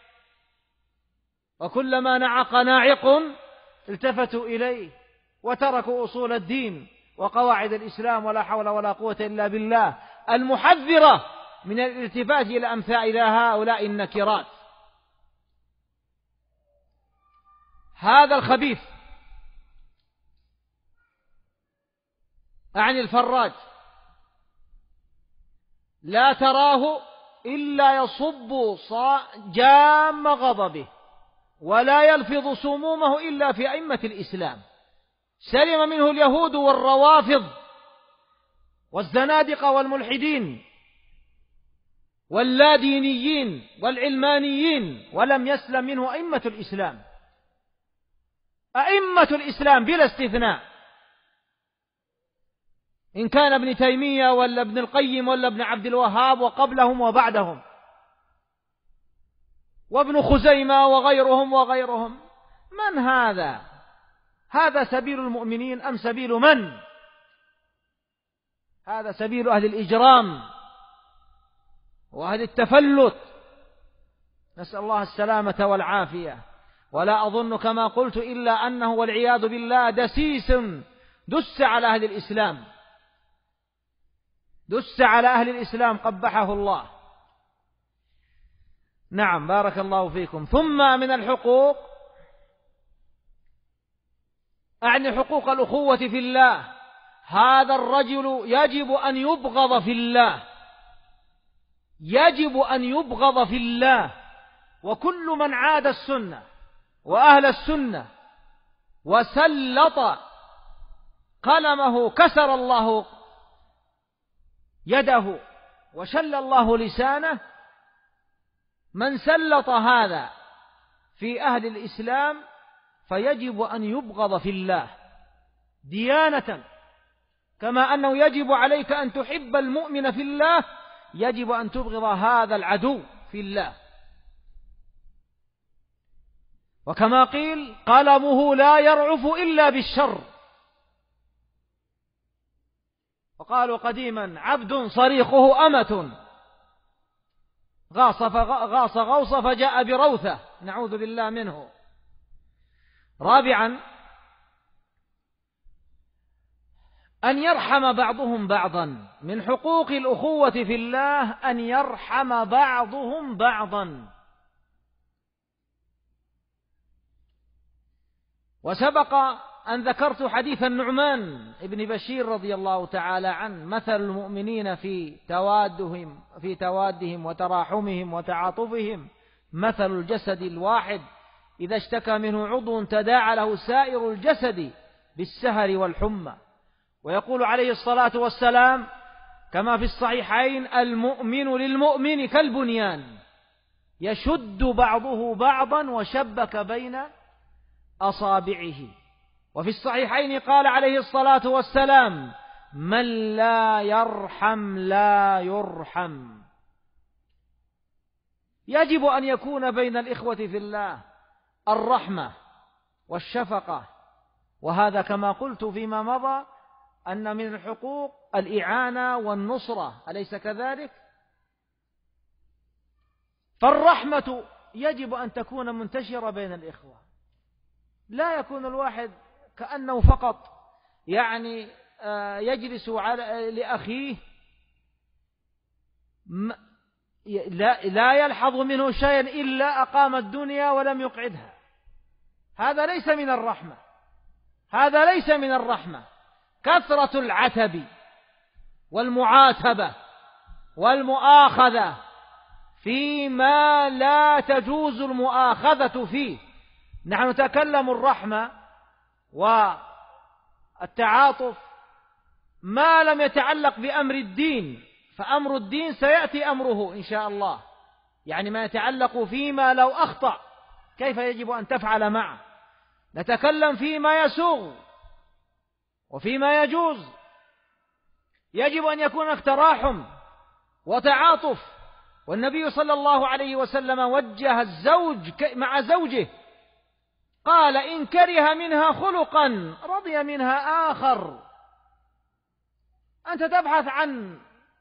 وكلما نعق ناعق التفتوا إليه وتركوا أصول الدين وقواعد الإسلام، ولا حول ولا قوة إلا بالله، المحذرة من الالتفات إلى أمثال هؤلاء النكرات. هذا الخبيث أعني الفراج لا تراه إلا يصب جام غضبه، ولا يلفظ سمومه إلا في أئمة الإسلام. سلم منه اليهود والروافض والزنادقة والملحدين واللادينيين والعلمانيين، ولم يسلم منه أئمة الإسلام، أئمة الإسلام بلا استثناء، إن كان ابن تيمية ولا ابن القيم ولا ابن عبد الوهاب وقبلهم وبعدهم وابن خزيمة وغيرهم. من هذا؟ هذا سبيل المؤمنين أم سبيل من؟ هذا سبيل أهل الإجرام وأهل التفلت، نسأل الله السلامة والعافية. ولا أظن كما قلت إلا أنه والعياذ بالله دسيس دس على أهل الإسلام، دس على أهل الإسلام قبحه الله. نعم بارك الله فيكم. ثم من الحقوق أعني حقوق الأخوة في الله، هذا الرجل يجب أن يبغض في الله، يجب أن يبغض في الله. وكل من عاد السنة وأهل السنة وسلط قلمه كسر الله يده وشل الله لسانه. من سلط هذا في أهل الإسلام فيجب أن يبغض في الله ديانة، كما أنه يجب عليك أن تحب المؤمن في الله، يجب أن تبغض هذا العدو في الله. وكما قيل: قلمه لا يرعف إلا بالشر. وقالوا قديما: عبد صريخه أمة، غاص غوص فجاء بروثة، نعوذ بالله منه. رابعا: أن يرحم بعضهم بعضا، من حقوق الأخوة في الله أن يرحم بعضهم بعضا. وسبق أن ذكرت حديث النعمان ابن بشير رضي الله تعالى عنه: مثل المؤمنين في توادهم وتراحمهم وتعاطفهم مثل الجسد الواحد إذا اشتكى منه عضو تداعى له سائر الجسد بالسهر والحمى. ويقول عليه الصلاة والسلام كما في الصحيحين: المؤمن للمؤمن كالبنيان يشد بعضه بعضا وشبك بين أصابعه. وفي الصحيحين قال عليه الصلاة والسلام: من لا يرحم لا يرحم. يجب أن يكون بين الإخوة في الله الرحمة والشفقة، وهذا كما قلت فيما مضى أن من الحقوق الإعانة والنصرة، أليس كذلك؟ فالرحمة يجب أن تكون منتشرة بين الإخوة، لا يكون الواحد كأنه فقط يجلس لأخيه لا يلحظ منه شيئا إلا أقام الدنيا ولم يقعدها. هذا ليس من الرحمة، هذا ليس من الرحمة. كثرة العتب والمعاتبة والمؤاخذة فيما لا تجوز المؤاخذة فيه. نحن نتكلم الرحمة والتعاطف ما لم يتعلق بأمر الدين، فأمر الدين سيأتي أمره إن شاء الله، يعني ما يتعلق فيما لو أخطأ كيف يجب أن تفعل معه. نتكلم فيما يسوغ وفيما يجوز. يجب أن يكون هناك تراحم وتعاطف. والنبي صلى الله عليه وسلم وجه الزوج مع زوجه، قال: إن كره منها خلقا رضي منها آخر. أنت تبحث عن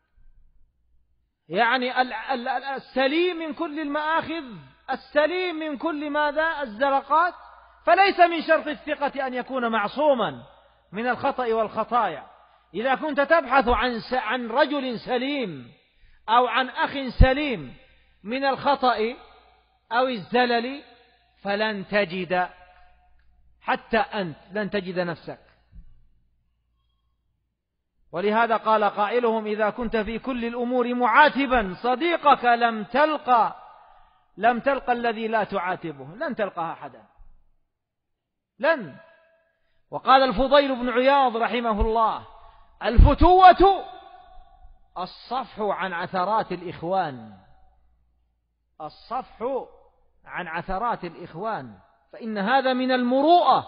السليم من كل المآخذ، السليم من كل ماذا؟ الزلقات. فليس من شرط الثقة أن يكون معصوما من الخطأ والخطايا. إذا كنت تبحث عن رجل سليم أو عن أخ سليم من الخطأ أو الزلل فلن تجد، حتى أنت لن تجد نفسك. ولهذا قال قائلهم: إذا كنت في كل الأمور معاتبا صديقك لم تلقى الذي لا تعاتبه، لن تلقى أحدا، لن. وقال الفضيل بن عياض رحمه الله: الفتوة الصفح عن عثرات الإخوان، الصفح عن عثرات الإخوان، فإن هذا من المروءة،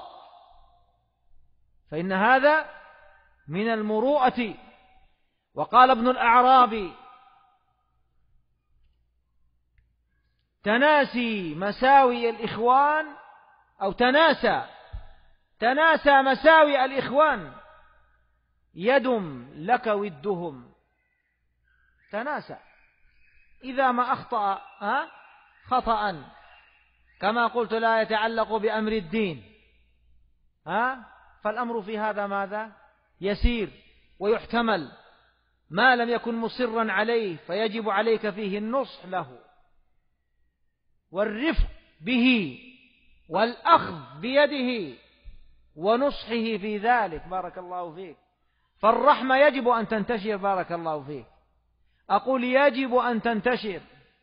فإن هذا من المروءة. وقال ابن الأعرابي: تناسي مساوي الإخوان أو تناسى مساوي الإخوان يدم لك ودهم. تناسى إذا ما أخطأ خطأ كما قلت لا يتعلق بأمر الدين فالأمر في هذا ماذا؟ يسير ويحتمل، ما لم يكن مصرا عليه فيجب عليك فيه النصح له والرفق به والأخذ بيده ونصحه في ذلك. بارك الله فيك. فالرحمة يجب أن تنتشر. بارك الله فيك. أقول يجب أن تنتشر.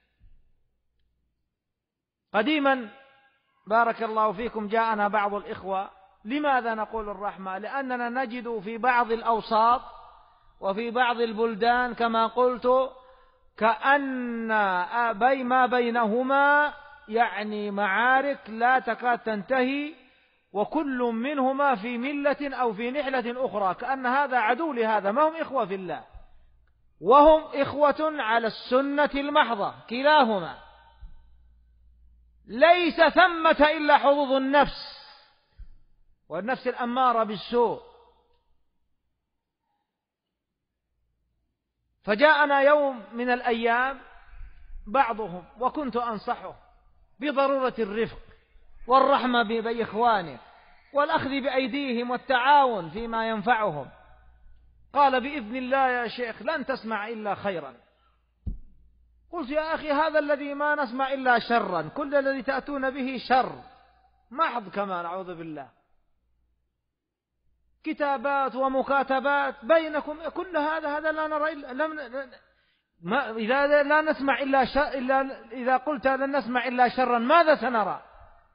قديما بارك الله فيكم جاءنا بعض الإخوة. لماذا نقول الرحمة؟ لأننا نجد في بعض الأوساط وفي بعض البلدان كما قلت كأن ما بينهما يعني معارك لا تكاد تنتهي، وكل منهما في ملة أو في نحلة أخرى، كأن هذا عدو لهذا، ما هم إخوة في الله، وهم إخوة على السنة المحضة كلاهما. ليس ثمة إلا حظوظ النفس، والنفس الأمارة بالسوء. فجاءنا يوم من الأيام بعضهم وكنت أنصحه بضرورة الرفق والرحمة بإخوانه والأخذ بأيديهم والتعاون فيما ينفعهم. قال: بإذن الله يا شيخ لن تسمع إلا خيرا. قلت: يا أخي هذا الذي ما نسمع إلا شرا، كل الذي تأتون به شر محض، كما نعوذ بالله، كتابات ومكاتبات بينكم، كل هذا لا نرى إذا لا نسمع إلا إذا قلت لن نسمع إلا شرا ماذا سنرى؟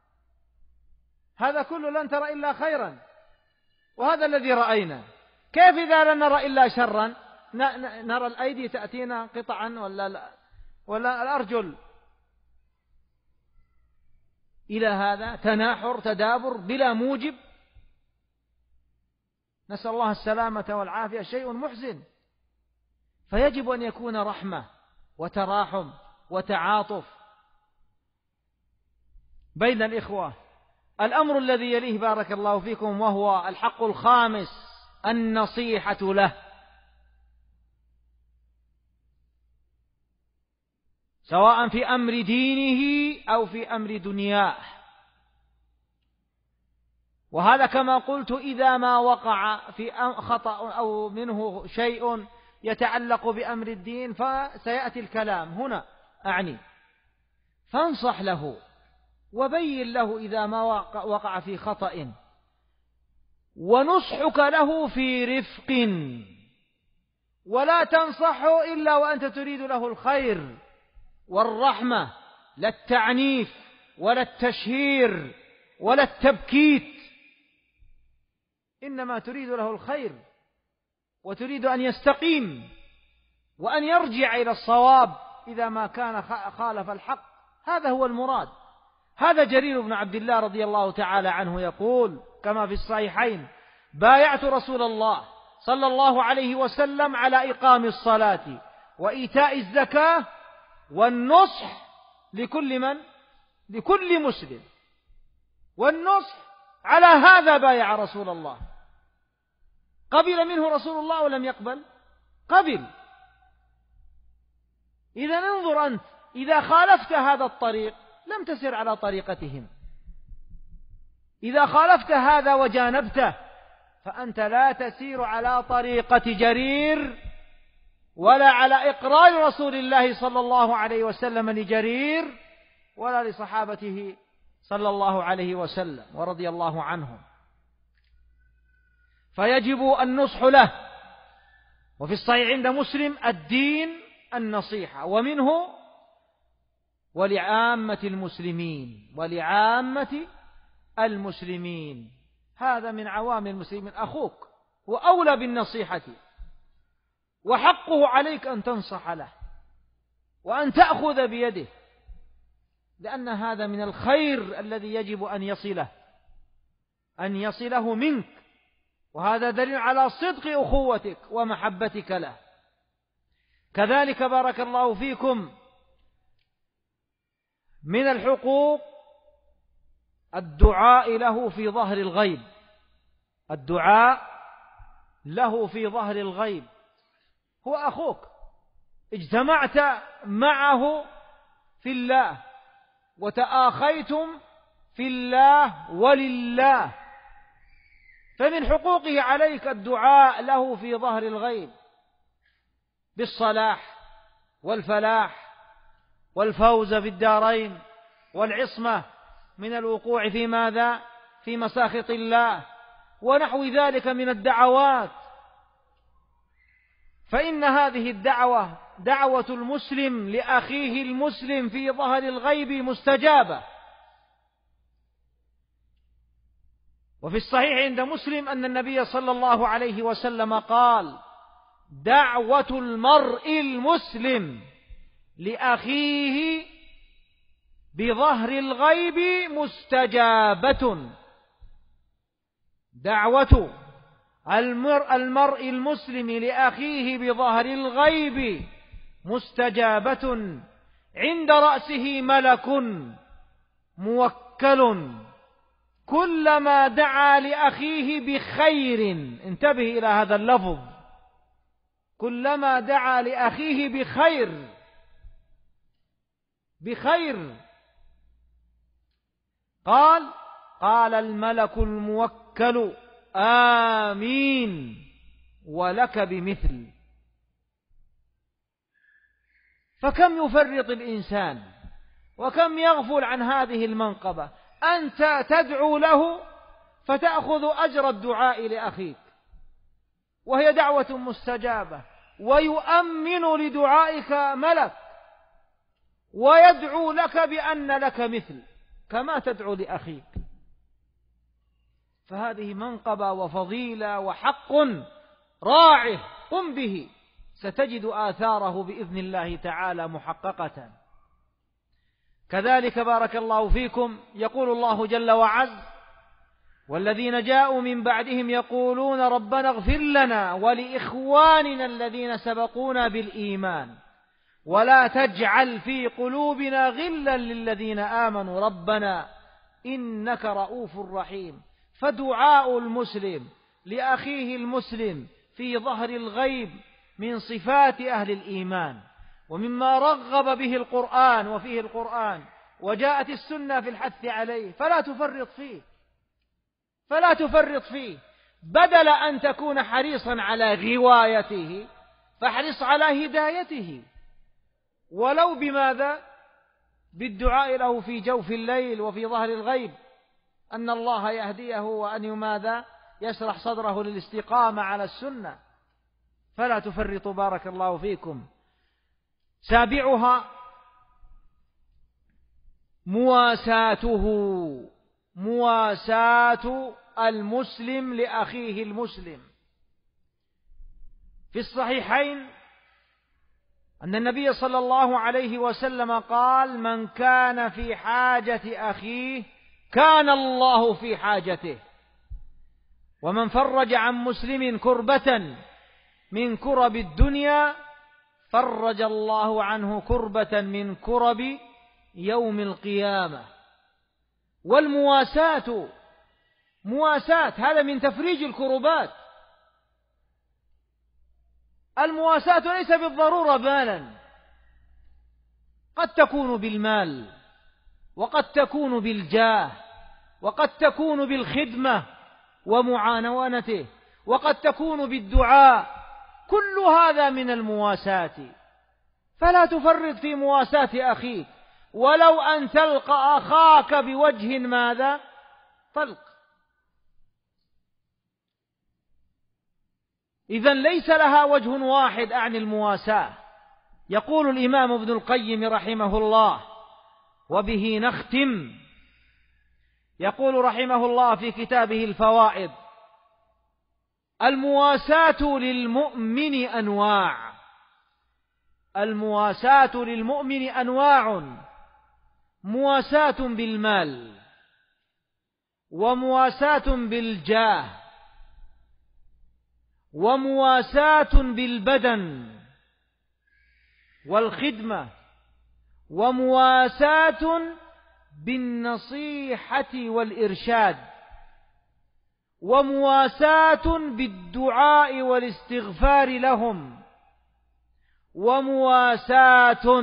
هذا كله لن ترى إلا خيرا، وهذا الذي رأينا. كيف إذا لن نرى إلا شرا؟ نرى الأيدي تأتينا قطعا ولا الأرجل. إلى هذا تناحر تدابر بلا موجب، نسأل الله السلامة والعافية، شيء محزن. فيجب أن يكون رحمة وتراحم وتعاطف بين الإخوة. الأمر الذي يليه بارك الله فيكم وهو الحق الخامس: النصيحة له، سواء في أمر دينه أو في أمر دنياه. وهذا كما قلت إذا ما وقع في خطأ أو منه شيء يتعلق بأمر الدين فسيأتي الكلام هنا أعني. فانصح له وبين له إذا ما وقع في خطأ، ونصحك له في رفق، ولا تنصحه إلا وأنت تريد له الخير والرحمة، لا التعنيف ولا التشهير ولا التبكيت، إنما تريد له الخير وتريد أن يستقيم وأن يرجع إلى الصواب إذا ما كان خالف الحق. هذا هو المراد. هذا جرير بن عبد الله رضي الله تعالى عنه يقول كما في الصحيحين: بايعت رسول الله صلى الله عليه وسلم على إقام الصلاة وإيتاء الزكاة والنصح لكل مسلم. والنصح على هذا بايع رسول الله. قبل منه رسول الله ولم يقبل؟ قبل. إذا انظر أنت، إذا خالفت هذا الطريق لم تسر على طريقتهم، إذا خالفت هذا وجانبته فأنت لا تسير على طريقة جرير ولا على إقرار رسول الله صلى الله عليه وسلم لجرير ولا لصحابته صلى الله عليه وسلم ورضي الله عنهم. فيجب النصح له. وفي الصحيح عند مسلم: الدين النصيحة، ومنه ولعامة المسلمين. هذا من عوام المسلمين، أخوك وأولى بالنصيحة، وحقه عليك أن تنصح له وأن تأخذ بيده، لأن هذا من الخير الذي يجب أن يصله منك، وهذا دليل على صدق أخوتك ومحبتك له. كذلك بارك الله فيكم من الحقوق الدعاء له في ظهر الغيب. الدعاء له في ظهر الغيب. هو أخوك، اجتمعت معه في الله وتآخيتم في الله ولله، فمن حقوقه عليك الدعاء له في ظهر الغيب بالصلاح والفلاح والفوز في الدارين والعصمة من الوقوع في ماذا؟ في مساخط الله ونحو ذلك من الدعوات، فإن هذه الدعوة دعوة المسلم لأخيه المسلم في ظهر الغيب مستجابة. وفي الصحيح عند مسلم أن النبي صلى الله عليه وسلم قال: دعوة المرء المسلم لأخيه بظهر الغيب مستجابة. دعوة المرء المسلم لأخيه بظهر الغيب مستجابة، عند رأسه ملك موكل كلما دعا لأخيه بخير. انتبه إلى هذا اللفظ: كلما دعا لأخيه بخير قال الملك الموكل: آمين ولك بمثل. فكم يفرط الإنسان وكم يغفل عن هذه المنقبة. أنت تدعو له فتأخذ أجر الدعاء لأخيك، وهي دعوة مستجابة، ويؤمن لدعائك ملك ويدعو لك بأن لك مثل كما تدعو لأخيك. فهذه منقبة وفضيلة وحق راعه، قم به، ستجد آثاره بإذن الله تعالى محققة. كذلك بارك الله فيكم يقول الله جل وعز: والذين جاءوا من بعدهم يقولون ربنا اغفر لنا ولإخواننا الذين سبقونا بالإيمان ولا تجعل في قلوبنا غلا للذين آمنوا ربنا إنك رؤوف رحيم. فدعاء المسلم لأخيه المسلم في ظهر الغيب من صفات أهل الإيمان، ومما رغب به القرآن وفيه القرآن، وجاءت السنة في الحث عليه، فلا تفرط فيه. بدل أن تكون حريصا على غوايته فاحرص على هدايته، ولو بماذا؟ بالدعاء له في جوف الليل وفي ظهر الغيب أن الله يهديه وأن ماذا؟ يشرح صدره للاستقامة على السنة. فلا تفرطوا بارك الله فيكم. سابعها مواساة المسلم لأخيه المسلم. في الصحيحين أن النبي صلى الله عليه وسلم قال: من كان في حاجة أخيه كان الله في حاجته، ومن فرج عن مسلم كربة من كرب الدنيا فرج الله عنه كربة من كرب يوم القيامة. والمواساة هذا من تفريج الكربات. المواساة ليس بالضرورة بالا، قد تكون بالمال، وقد تكون بالجاه، وقد تكون بالخدمة ومعاونته، وقد تكون بالدعاء. كل هذا من المواساة. فلا تفرط في مواساة أخيك، ولو أن تلقى أخاك بوجه ماذا؟ طلق. إذن ليس لها وجه واحد أعني المواساة. يقول الإمام ابن القيم رحمه الله، وبه نختم، يقول رحمه الله في كتابه الفوائد: المواساة للمؤمن أنواع. المواساة للمؤمن أنواع: مواساة بالمال، ومواساة بالجاه، ومواساة بالبدن والخدمة، ومواساة بالنصيحة والإرشاد، ومواساة بالدعاء والاستغفار لهم، ومواساة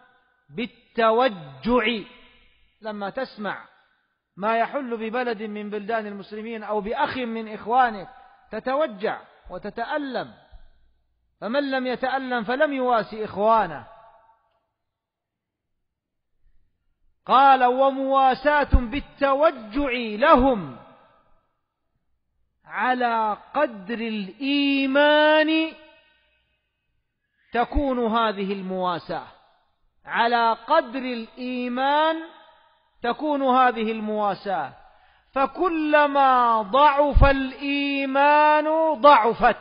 بالتوجع. لما تسمع ما يحل ببلد من بلدان المسلمين أو بأخ من إخوانك تتوجع وتتألم، فمن لم يتألم فلم يواسي إخوانه. قال: ومواساة بالتوجع لهم. على قدر الإيمان تكون هذه المواساة، على قدر الإيمان تكون هذه المواساة. فكلما ضعف الإيمان ضعفت،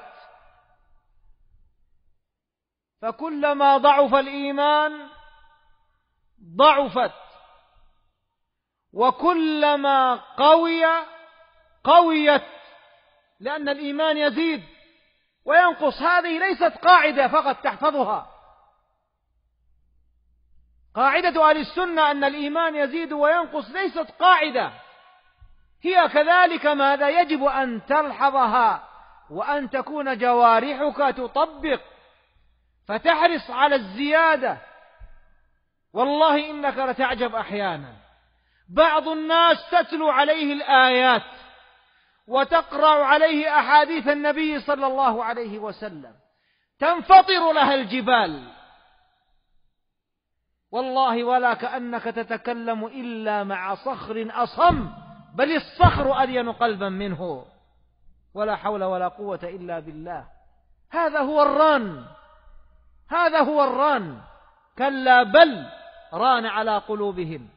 فكلما ضعف الإيمان ضعفت، وكلما قويت، لأن الإيمان يزيد وينقص. هذه ليست قاعدة فقط تحفظها، قاعدة أهل السنة أن الإيمان يزيد وينقص ليست قاعدة، هي كذلك ماذا يجب أن تلحظها وأن تكون جوارحك تطبق فتحرص على الزيادة. والله إنك لتعجب أحيانا، بعض الناس تتلو عليه الآيات وتقرأ عليه أحاديث النبي صلى الله عليه وسلم تنفطر لها الجبال، والله ولا كأنك تتكلم إلا مع صخر أصم، بل الصخر ألين قلبا منه، ولا حول ولا قوة إلا بالله. هذا هو الران، هذا هو الران. كلا بل ران على قلوبهم،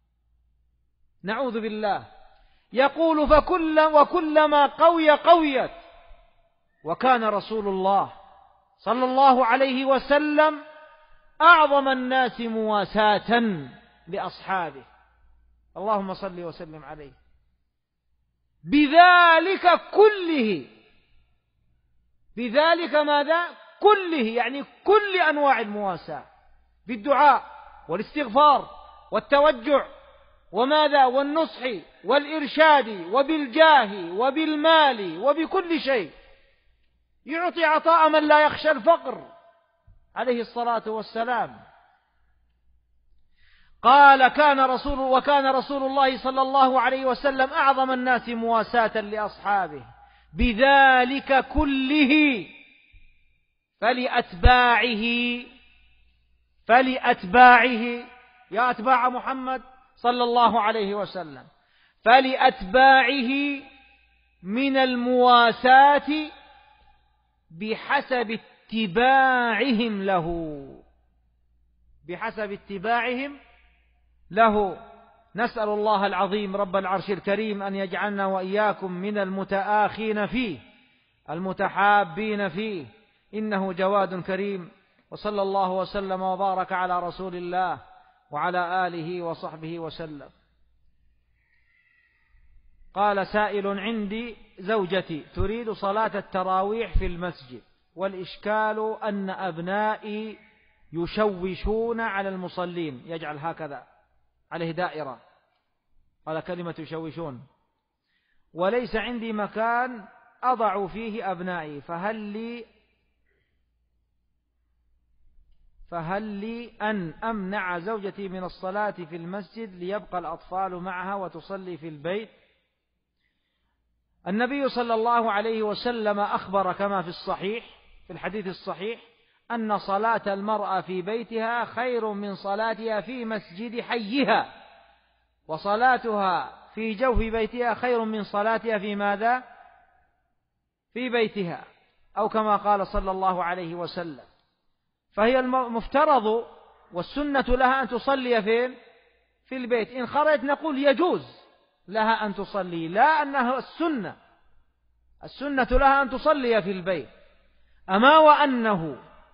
نعوذ بالله. يقول وكلما قويت. وكان رسول الله صلى الله عليه وسلم أعظم الناس مواساة لأصحابه، اللهم صل وسلم عليه، بذلك كله، بذلك ماذا؟ كله، يعني كل أنواع المواساة، بالدعاء والاستغفار والتوجع وماذا؟ والنصح والإرشاد وبالجاه وبالمال وبكل شيء. يعطي عطاء من لا يخشى الفقر عليه الصلاة والسلام. قال وكان رسول الله صلى الله عليه وسلم أعظم الناس مواساة لأصحابه بذلك كله فلأتباعه يا أتباع محمد صلى الله عليه وسلم، فلأتباعه من المواساة بحسب اتباعهم له، بحسب اتباعهم له. نسأل الله العظيم رب العرش الكريم أن يجعلنا وإياكم من المتآخين فيه المتحابين فيه، إنه جواد كريم. وصلى الله وسلم وبارك على رسول الله وعلى آله وصحبه وسلم. قال سائل: عندي زوجتي تريد صلاة التراويح في المسجد، والإشكال أن أبنائي يشوشون على المصلين، يجعل هكذا عليه دائرة، قال كلمة يشوشون، وليس عندي مكان أضع فيه أبنائي، فهل لي أن أمنع زوجتي من الصلاة في المسجد ليبقى الأطفال معها وتصلي في البيت؟ النبي صلى الله عليه وسلم أخبر كما في الصحيح في الحديث الصحيح أن صلاة المرأة في بيتها خير من صلاتها في مسجد حيها، وصلاتها في جوف بيتها خير من صلاتها في ماذا؟ في بيتها، أو كما قال صلى الله عليه وسلم. فهي المفترض والسنة لها أن تصلي فين؟ في البيت. إن خرجت نقول يجوز لها أن تصلي، لا أنها السنة لها أن تصلي في البيت. أما وأنه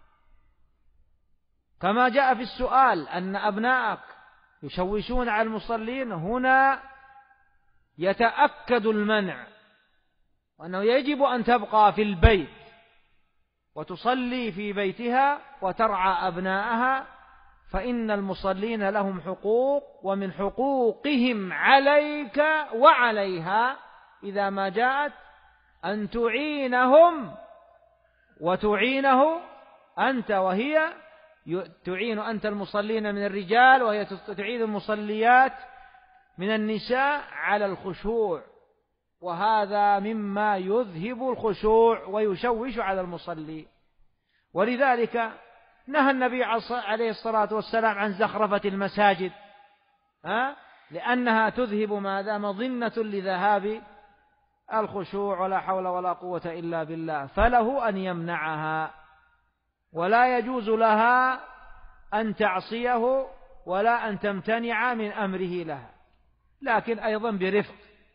كما جاء في السؤال أن أبنائك يشوشون على المصلين، هنا يتأكد المنع، وأنه يجب أن تبقى في البيت وتصلي في بيتها وترعى أبنائها، فإن المصلين لهم حقوق، ومن حقوقهم عليك وعليها إذا ما جاءت أن تعينهم وتعينه أنت، وهي تعين أنت المصلين من الرجال، وهي تعين المصليات من النساء على الخشوع، وهذا مما يذهب الخشوع ويشوش على المصلي. ولذلك نهى النبي عليه الصلاة والسلام عن زخرفة المساجد، لأنها تذهب ماذا؟ مظنة لذهاب الخشوع ولا حول ولا قوة إلا بالله، فله أن يمنعها، ولا يجوز لها أن تعصيه ولا أن تمتنع من أمره لها، لكن أيضا برفق،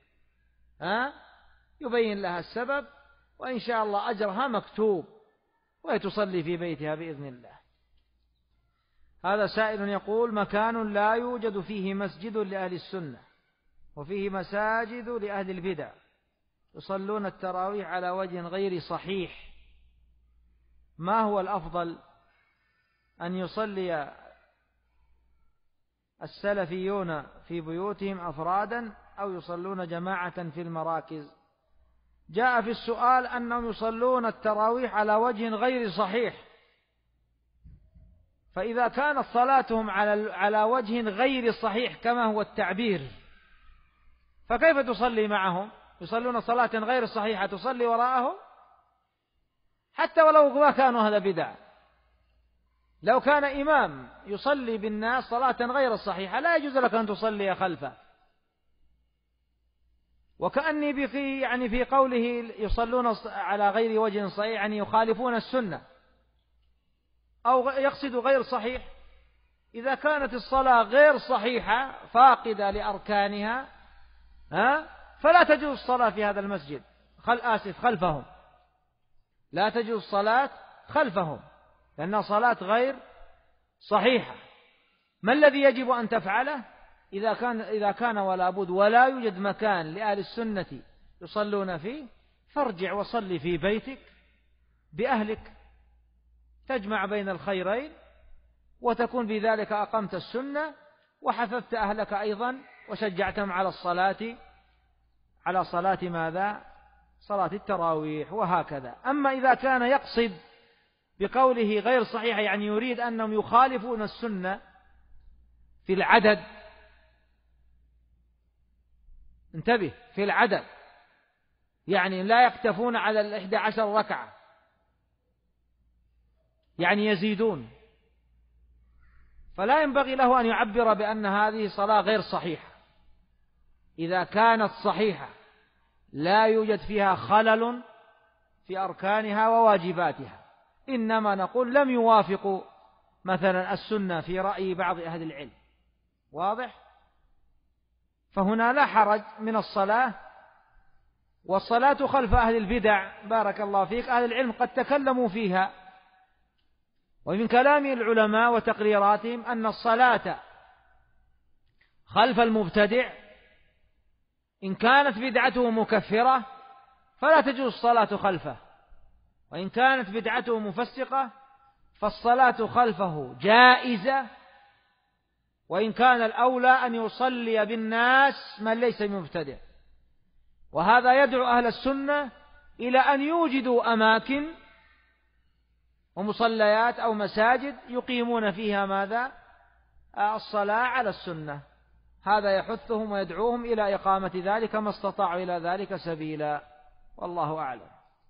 يبين لها السبب، وإن شاء الله أجرها مكتوب، وتصلي في بيتها بإذن الله. هذا سائل يقول: مكان لا يوجد فيه مسجد لأهل السنة وفيه مساجد لأهل البدع، يصلون التراويح على وجه غير صحيح، ما هو الأفضل، أن يصلي السلفيون في بيوتهم أفرادا أو يصلون جماعة في المراكز؟ جاء في السؤال أنهم يصلون التراويح على وجه غير صحيح، فإذا كانت صلاتهم على وجه غير صحيح كما هو التعبير، فكيف تصلي معهم؟ يصلون صلاة غير صحيحة تصلي وراءهم؟ حتى ولو ما كانوا هذا بدع. لو كان إمام يصلي بالناس صلاة غير صحيحة لا يجوز لك أن تصلي خلفه. وكأني في قوله يصلون على غير وجه صحيح يعني يخالفون السنة أو يقصد غير صحيح. إذا كانت الصلاة غير صحيحة فاقدة لأركانها فلا تجوز الصلاة في هذا المسجد، خلفهم، لا تجوز الصلاة خلفهم لأنها صلاة غير صحيحة. ما الذي يجب أن تفعله؟ إذا كان ولا بد ولا يوجد مكان لأهل السنة يصلون فيه، فارجع وصلي في بيتك بأهلك، تجمع بين الخيرين، وتكون بذلك أقمت السنة وحثثت أهلك أيضا وشجعتهم على صلاة ماذا؟ صلاة التراويح. وهكذا. أما إذا كان يقصد بقوله غير صحيح يعني يريد أنهم يخالفون السنة في العدد، انتبه، في العدد، يعني لا يكتفون على 11 ركعة، يعني يزيدون، فلا ينبغي له أن يعبر بأن هذه صلاة غير صحيحة. إذا كانت صحيحة لا يوجد فيها خلل في أركانها وواجباتها، إنما نقول لم يوافقوا مثلا السنة في رأي بعض أهل العلم، واضح؟ فهنا لا حرج من الصلاة. والصلاة خلف أهل البدع بارك الله فيك، أهل العلم قد تكلموا فيها، ومن كلام العلماء وتقريراتهم أن الصلاة خلف المبتدع إن كانت بدعته مكفرة فلا تجوز الصلاة خلفه، وإن كانت بدعته مفسقة فالصلاة خلفه جائزة، وإن كان الأولى أن يصلي بالناس من ليس مبتدع. وهذا يدعو أهل السنة إلى أن يوجدوا أماكن ومصليات أو مساجد يقيمون فيها ماذا؟ الصلاة على السنة. هذا يحثهم ويدعوهم إلى إقامة ذلك ما استطاعوا إلى ذلك سبيلا، والله أعلم.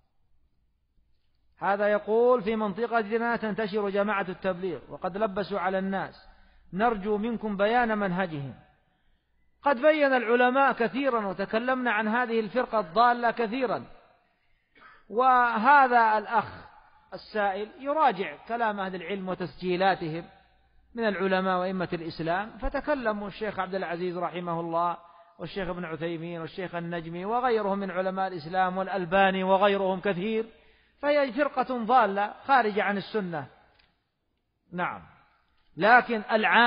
هذا يقول: في منطقتنا تنتشر جماعة التبليغ وقد لبسوا على الناس، نرجو منكم بيان منهجهم. قد بين العلماء كثيرا وتكلمنا عن هذه الفرقة الضالة كثيرا، وهذا الأخ السائل يراجع كلام أهل العلم وتسجيلاتهم من العلماء وإمة الإسلام، فتكلموا الشيخ عبد العزيز رحمه الله والشيخ ابن عثيمين والشيخ النجمي وغيرهم من علماء الإسلام والألباني وغيرهم كثير، فهي فرقة ضالة خارجة عن السنة. نعم، لكن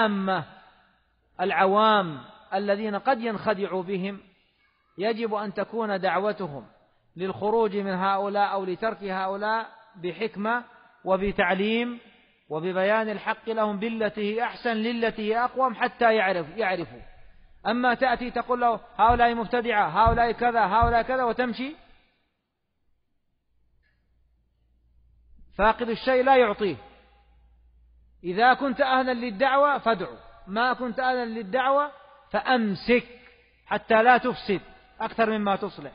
العوام الذين قد ينخدع بهم يجب أن تكون دعوتهم للخروج من هؤلاء أو لترك هؤلاء بحكمة وبتعليم وببيان الحق لهم بالتي أحسن للتي أقوم حتى يعرفوا. أما تأتي تقول له هؤلاء مبتدعة، هؤلاء كذا، هؤلاء كذا، وتمشي، فاقد الشيء لا يعطيه. إذا كنت أهلا للدعوة فادعو، ما كنت أهلا للدعوة فأمسك حتى لا تفسد أكثر مما تصلح.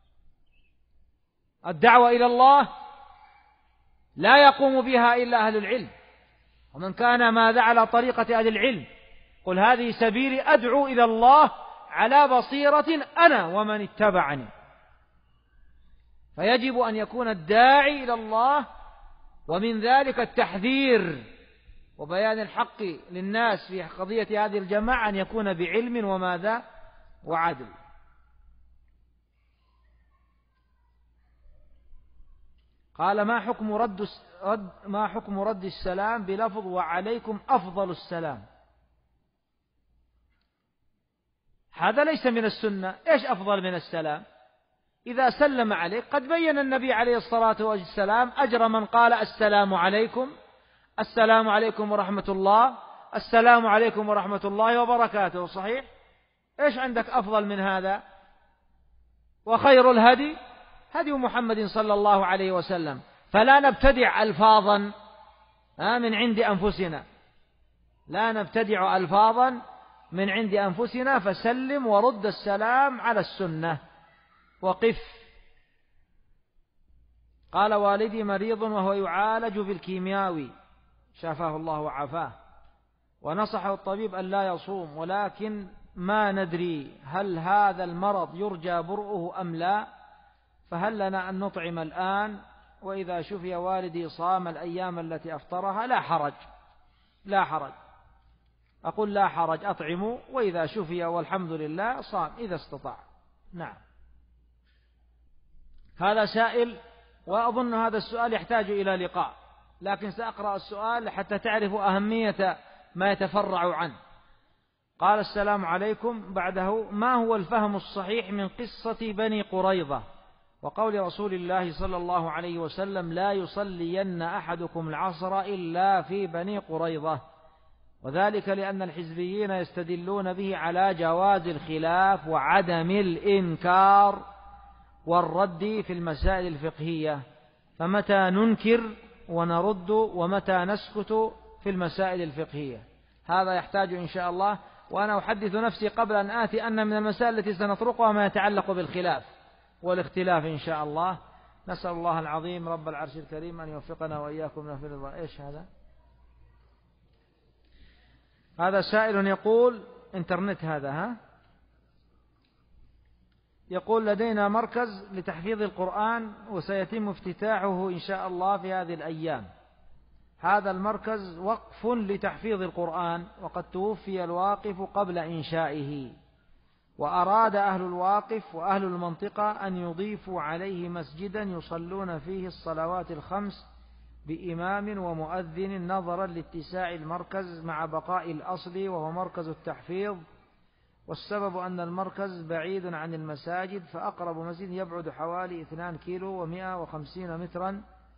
الدعوة إلى الله لا يقوم بها إلا أهل العلم، ومن كان ماذا على طريقة أهل العلم قل هذه سبيلي أدعو إلى الله على بصيرة أنا ومن اتبعني. فيجب أن يكون الداعي إلى الله ومن ذلك التحذير وبيان الحق للناس في قضية هذه الجماعة أن يكون بعلم وماذا وعدل. قال ما حكم رد السلام بلفظ وعليكم أفضل السلام؟ هذا ليس من السنة. إيش أفضل من السلام؟ إذا سلم عليك قد بين النبي عليه الصلاة والسلام أجر من قال السلام عليكم، السلام عليكم ورحمة الله، السلام عليكم ورحمة الله وبركاته. صحيح؟ إيش عندك أفضل من هذا؟ وخير الهدي هدي محمد صلى الله عليه وسلم. فلا نبتدع ألفاظا من عند أنفسنا، لا نبتدع ألفاظا من عند أنفسنا، فسلم ورد السلام على السنة وقف. قال والدي مريض وهو يعالج بالكيماوي شافاه الله وعافاه، ونصحه الطبيب أن لا يصوم، ولكن ما ندري هل هذا المرض يرجى برؤه أم لا، فهل لنا أن نطعم الآن؟ وإذا شفي والدي صام الأيام التي أفطرها لا حرج، لا حرج. أقول لا حرج، أطعموا، وإذا شفي والحمد لله صام إذا استطاع. نعم. هذا سائل، وأظن هذا السؤال يحتاج إلى لقاء، لكن سأقرأ السؤال حتى تعرفوا أهمية ما يتفرع عنه. قال السلام عليكم، بعده ما هو الفهم الصحيح من قصة بني قريظة وقول رسول الله صلى الله عليه وسلم لا يصلين أحدكم العصر إلا في بني قريظة؟ وذلك لأن الحزبيين يستدلون به على جواز الخلاف وعدم الإنكار والرد في المسائل الفقهية، فمتى ننكر ونرد ومتى نسكت في المسائل الفقهية؟ هذا يحتاج إن شاء الله، وأنا أحدث نفسي قبل أن آتي أن من المسائل التي سنطرقها ما يتعلق بالخلاف والاختلاف إن شاء الله. نسأل الله العظيم رب العرش الكريم أن يوفقنا وإياكم في الرضا. إيش هذا؟ هذا سائل يقول إنترنت هذا يقول لدينا مركز لتحفيظ القرآن وسيتم افتتاحه إن شاء الله في هذه الأيام. هذا المركز وقف لتحفيظ القرآن، وقد توفي الواقف قبل إنشائه، وأراد أهل الواقف وأهل المنطقة أن يضيفوا عليه مسجدا يصلون فيه الصلوات الخمس بإمام ومؤذن، نظرا لاتساع المركز مع بقاء الأصل وهو مركز التحفيظ، والسبب أن المركز بعيد عن المساجد، فأقرب مسجد يبعد حوالي 2 كيلو و150 مترا،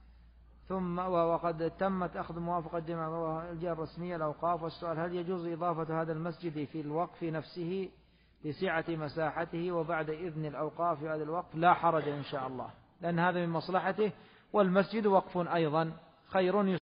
وقد تمت أخذ موافقة الجهة الرسمية الأوقاف. والسؤال: هل يجوز إضافة هذا المسجد في الوقف نفسه لسعة مساحته وبعد إذن الأوقاف في هذا الوقف؟ لا حرج إن شاء الله، لأن هذا من مصلحته، والمسجد وقف أيضا خير